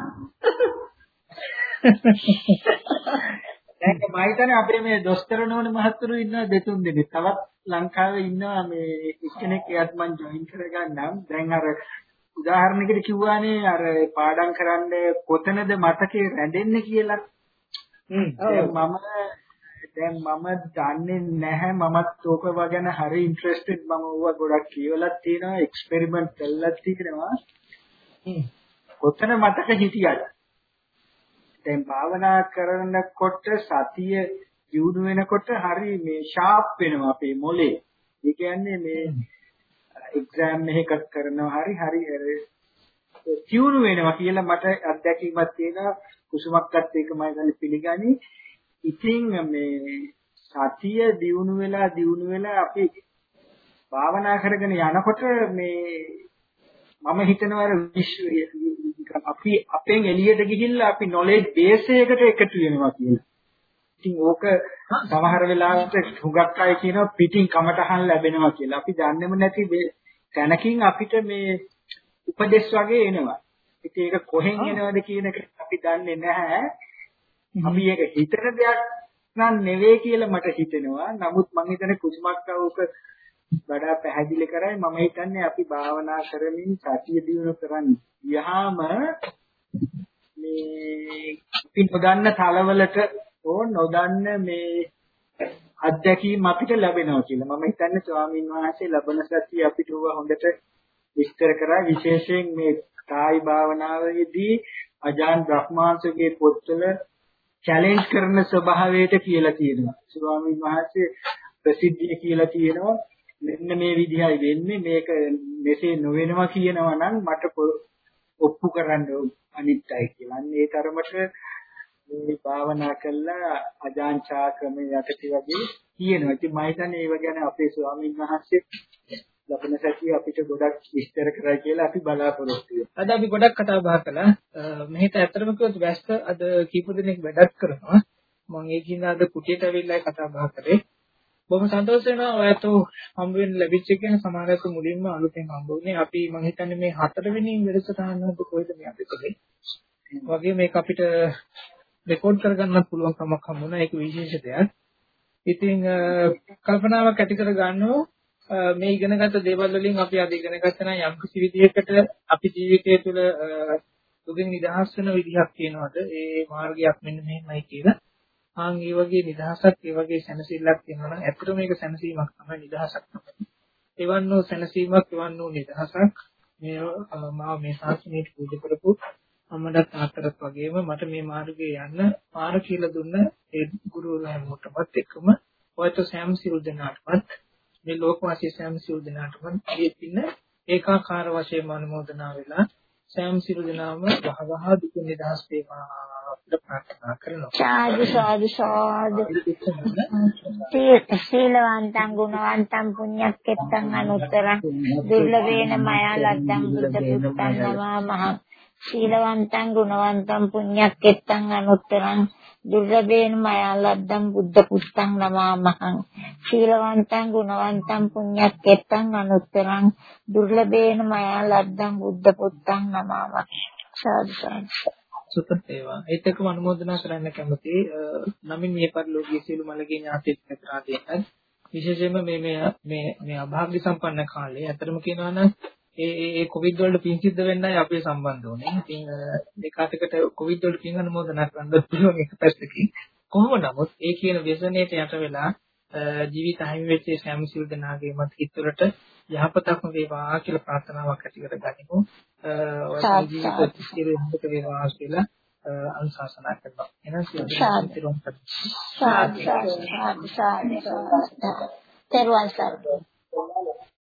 දැන් මම හිතන්නේ අපේ මේ දොස්තර නෝන මහත්තුරු ඉන්නවා දෙතුන් දෙනෙක්. තවත් ලංකාවේ ඉන්නවා මේ එක්කෙනෙක් එයත් මම ජොයින් කරගන්නම්. දැන් අර උදාහරණයකට කිව්වානේ අර පාඩම් කරන්න කොතනද මතකේ රැඳෙන්නේ කියලා. හ්ම්. මම දැන් මම දන්නේ නැහැ මමත් ඕක ගැන හරි ඉන්ට්‍රෙස්ටඩ් මම ඕවා ගොඩක් කියවලා තියෙනවා එක්ස්පෙරිමන්ට් කරලා තියෙනවා. හ්ම්. කොතන මතක හිටියද? දැන් භාවනා කරනකොට සතිය දියුණු වෙනකොට හරි මේ ෂාප් වෙනවා අපේ මොලේ. ඒ කියන්නේ මේ එක්සෑම් එකක් කරනවා හරි හරි දියුණු වෙනවා කියලා මට අත්දැකීමක් තියෙනවා. කුසුමක්වත් ඒක මම ගන්න පිළිගනි. ඉතින් මේ සතිය දියුණු වෙලා දියුණු වෙලා අපි භාවනා කරගෙන යනකොට මේ මම හිතනවා අර අපි අපෙන් එළියට ගිහිල්ලා අපි නොලෙජ් බේස් එකකට එකතු වෙනවා කියලා. ඉතින් ඕක සමහර වෙලාවට හුඟක් අය කියනවා පිටින් කමටහන් ලැබෙනවා කියලා. අපි දන්නේම නැති තැනකින් අපිට මේ උපදේශ වගේ එනවා. ඉතින් ඒක කොහෙන් එනවද කියන එක අපි දන්නේ නැහැ. අපි ඒක හිතන දෙයක් නම් නෙවෙයි කියලා මට හිතෙනවා. නමුත් මම හිතන්නේ කුසුමක් අවුක වඩා පැහැදිලි කරයි. මම හිතන්නේ අපි භාවනා කරමින් සතිය දියුණු කරන්නේ. යහම මේ අපි නොදන්න තලවලට ඕ නොදන්න මේ අත්දැකීම් අපිට ලැබෙනවා කියලා. මම හිතන්නේ ස්වාමීන් වහන්සේ ලබන සතිය අපිට හොඳට විස්තර කරා. විශේෂයෙන් මේ කායි භාවනාවේදී අජාන් බ්‍රහ්මාංශගේ පොත්වල චැලෙන්ජ් කරන ස්වභාවයට කියලා තියෙනවා. ස්වාමීන් වහන්සේ ප්‍රසිද්ධිය කියලා තියෙනවා. මෙන්න මේ විදිහයි වෙන්නේ මේක මෙසේ නොවෙනවා කියනවා නම් මට ඔප්පු කරන්න අනිත්‍යයි කියලා. අන්න ඒ තරමට මේ භාවනා කළා අජාන්චා ක්‍රම යටතේ වගේ කියනවා. ඉතින් මම හිතන්නේ ඒව ගැන අපේ ස්වාමීන් වහන්සේ ලබන සතිය අපිට ගොඩක් විස්තර කරයි කියලා අපි බලාපොරොත්තු වෙනවා. අද අපි ගොඩක් කතා බහ කළා. මෙහෙට ඇත්තටම කිව්වොත් වැස්ස අද කීප දෙනෙක් වැඩක් කරනවා. මම ඒකින් අද කුටියට ඇවිල්ලා කතා බහ කරේ. බොහොම සතුටු වෙනවා ඔයත් හම්බ වෙන්න ලැබිච්ච කියන සමහරවිට මුලින්ම අලුතෙන් හම්බ වුණේ. අපි මම හිතන්නේ මේ හතරවෙනි වැඩසටහන හද කොයිද මේ අපි කළේ. වගේ මේක අපිට රෙකෝඩ් කරගන්නත් පුළුවන් කමක් හම්බුණා. ඒක විශේෂ දෙයක්. ඉතින් කල්පනාවක් ඇති කර ගන්නවා මේ ඉගෙනගත්ත දේවල් වලින් අපි අද ඉගෙන ගත්ත නම් යම් කිසි විදිහකට අපි ජීවිතය තුළ දුකින් නිදහස් වෙන විදිහක් තියෙනවද? ඒ මාර්ගයක් මෙන්න මෙහෙමයි කියලා. ආන් ඒ වගේ නිදහසක් ඒ වගේ සැනසෙල්ලක් තියෙනවා නම් ඇත්තට මේක සැනසීමක් තමයි නිදහසක් තමයි. එවන් වූ සැනසීමක් එවන් වූ නිදහසක් මේ මා මේ ශාස්ත්‍රයේ පූජා කරපු අම්මඩත් තාත්තටත් වගේම මට මේ මාර්ගයේ යන්න පාර කියලා දුන්න ඒ ගුරුවරු හැමෝටමත් එක්කම ඔයත් සෑම සිල් දෙනාටමත් මේ ලෝකවාසී සෑම සිල් දෙනාටම මේ පින්න ඒකාකාර වශයෙන් අනුමෝදනා වෙලා සෑම සිල් දෙනාම වහවහ දුක නිදහස් වේවා ප්‍රාර්ථනා කරනවා. සාදු සාදු සාදු. සීලවන්තං ගුණවන්තං පුඤ්ඤක්කෙත්තං අනුත්තරං දුර්ලභේන මයා ලද්දං බුද්ධ පුත්තං නමාමහං. සීලවන්තං ගුණවන්තං පුඤ්ඤක්කෙත්තං අනුත්තරං දුර්ලභේන මයා ලද්දං බුද්ධ පුත්තං නමාමහං. සීලවන්තං ගුණවන්තං පුඤ්ඤක්කෙත්තං අනුත්තරං දුර්ලභේන මයා ලද්දං බුද්ධ පුත්තං නමාමහං. සාදු සාදු. සුපත් වේවා. ඒත් එක්කම අනුමೋದනා කරන්න කැමතියි. නමින් මේ පරිලෝකීය සියලු මළගේ ඥාතිත් මෙතරා දෙන්නත් විශේෂයෙන්ම මේ මේ මේ මේ අභාග්‍ය සම්පන්න කාලේ අතරම කියනවා නම් ඒ ඒ කොවිඩ් වලට පින් සිද්ධ වෙන්නයි අපේ සම්බන්ධ උනේ. ඉතින් ඒකාතකට කොවිඩ් වලට පින් අනුමೋದනා කරන්න පුළුවන් එක පැත්තකින්. කොහොම නමුත් ඒ කියන ව්‍යසනයට යට වෙලා ජීවිත හිමි වෙච්ච සෑම සිල් දනාගේමත් හිතවලට යහපතක්ම වේවා කියලා ප්‍රාර්ථනාවක් ඇති කරගනිමු. ඔය ජීවිත සිරුම්කට වේවා කියලා අනුශාසනා කරනවා. එහෙනම් සියලුම සිරුම් සාදු සාදු සාදු සාදු.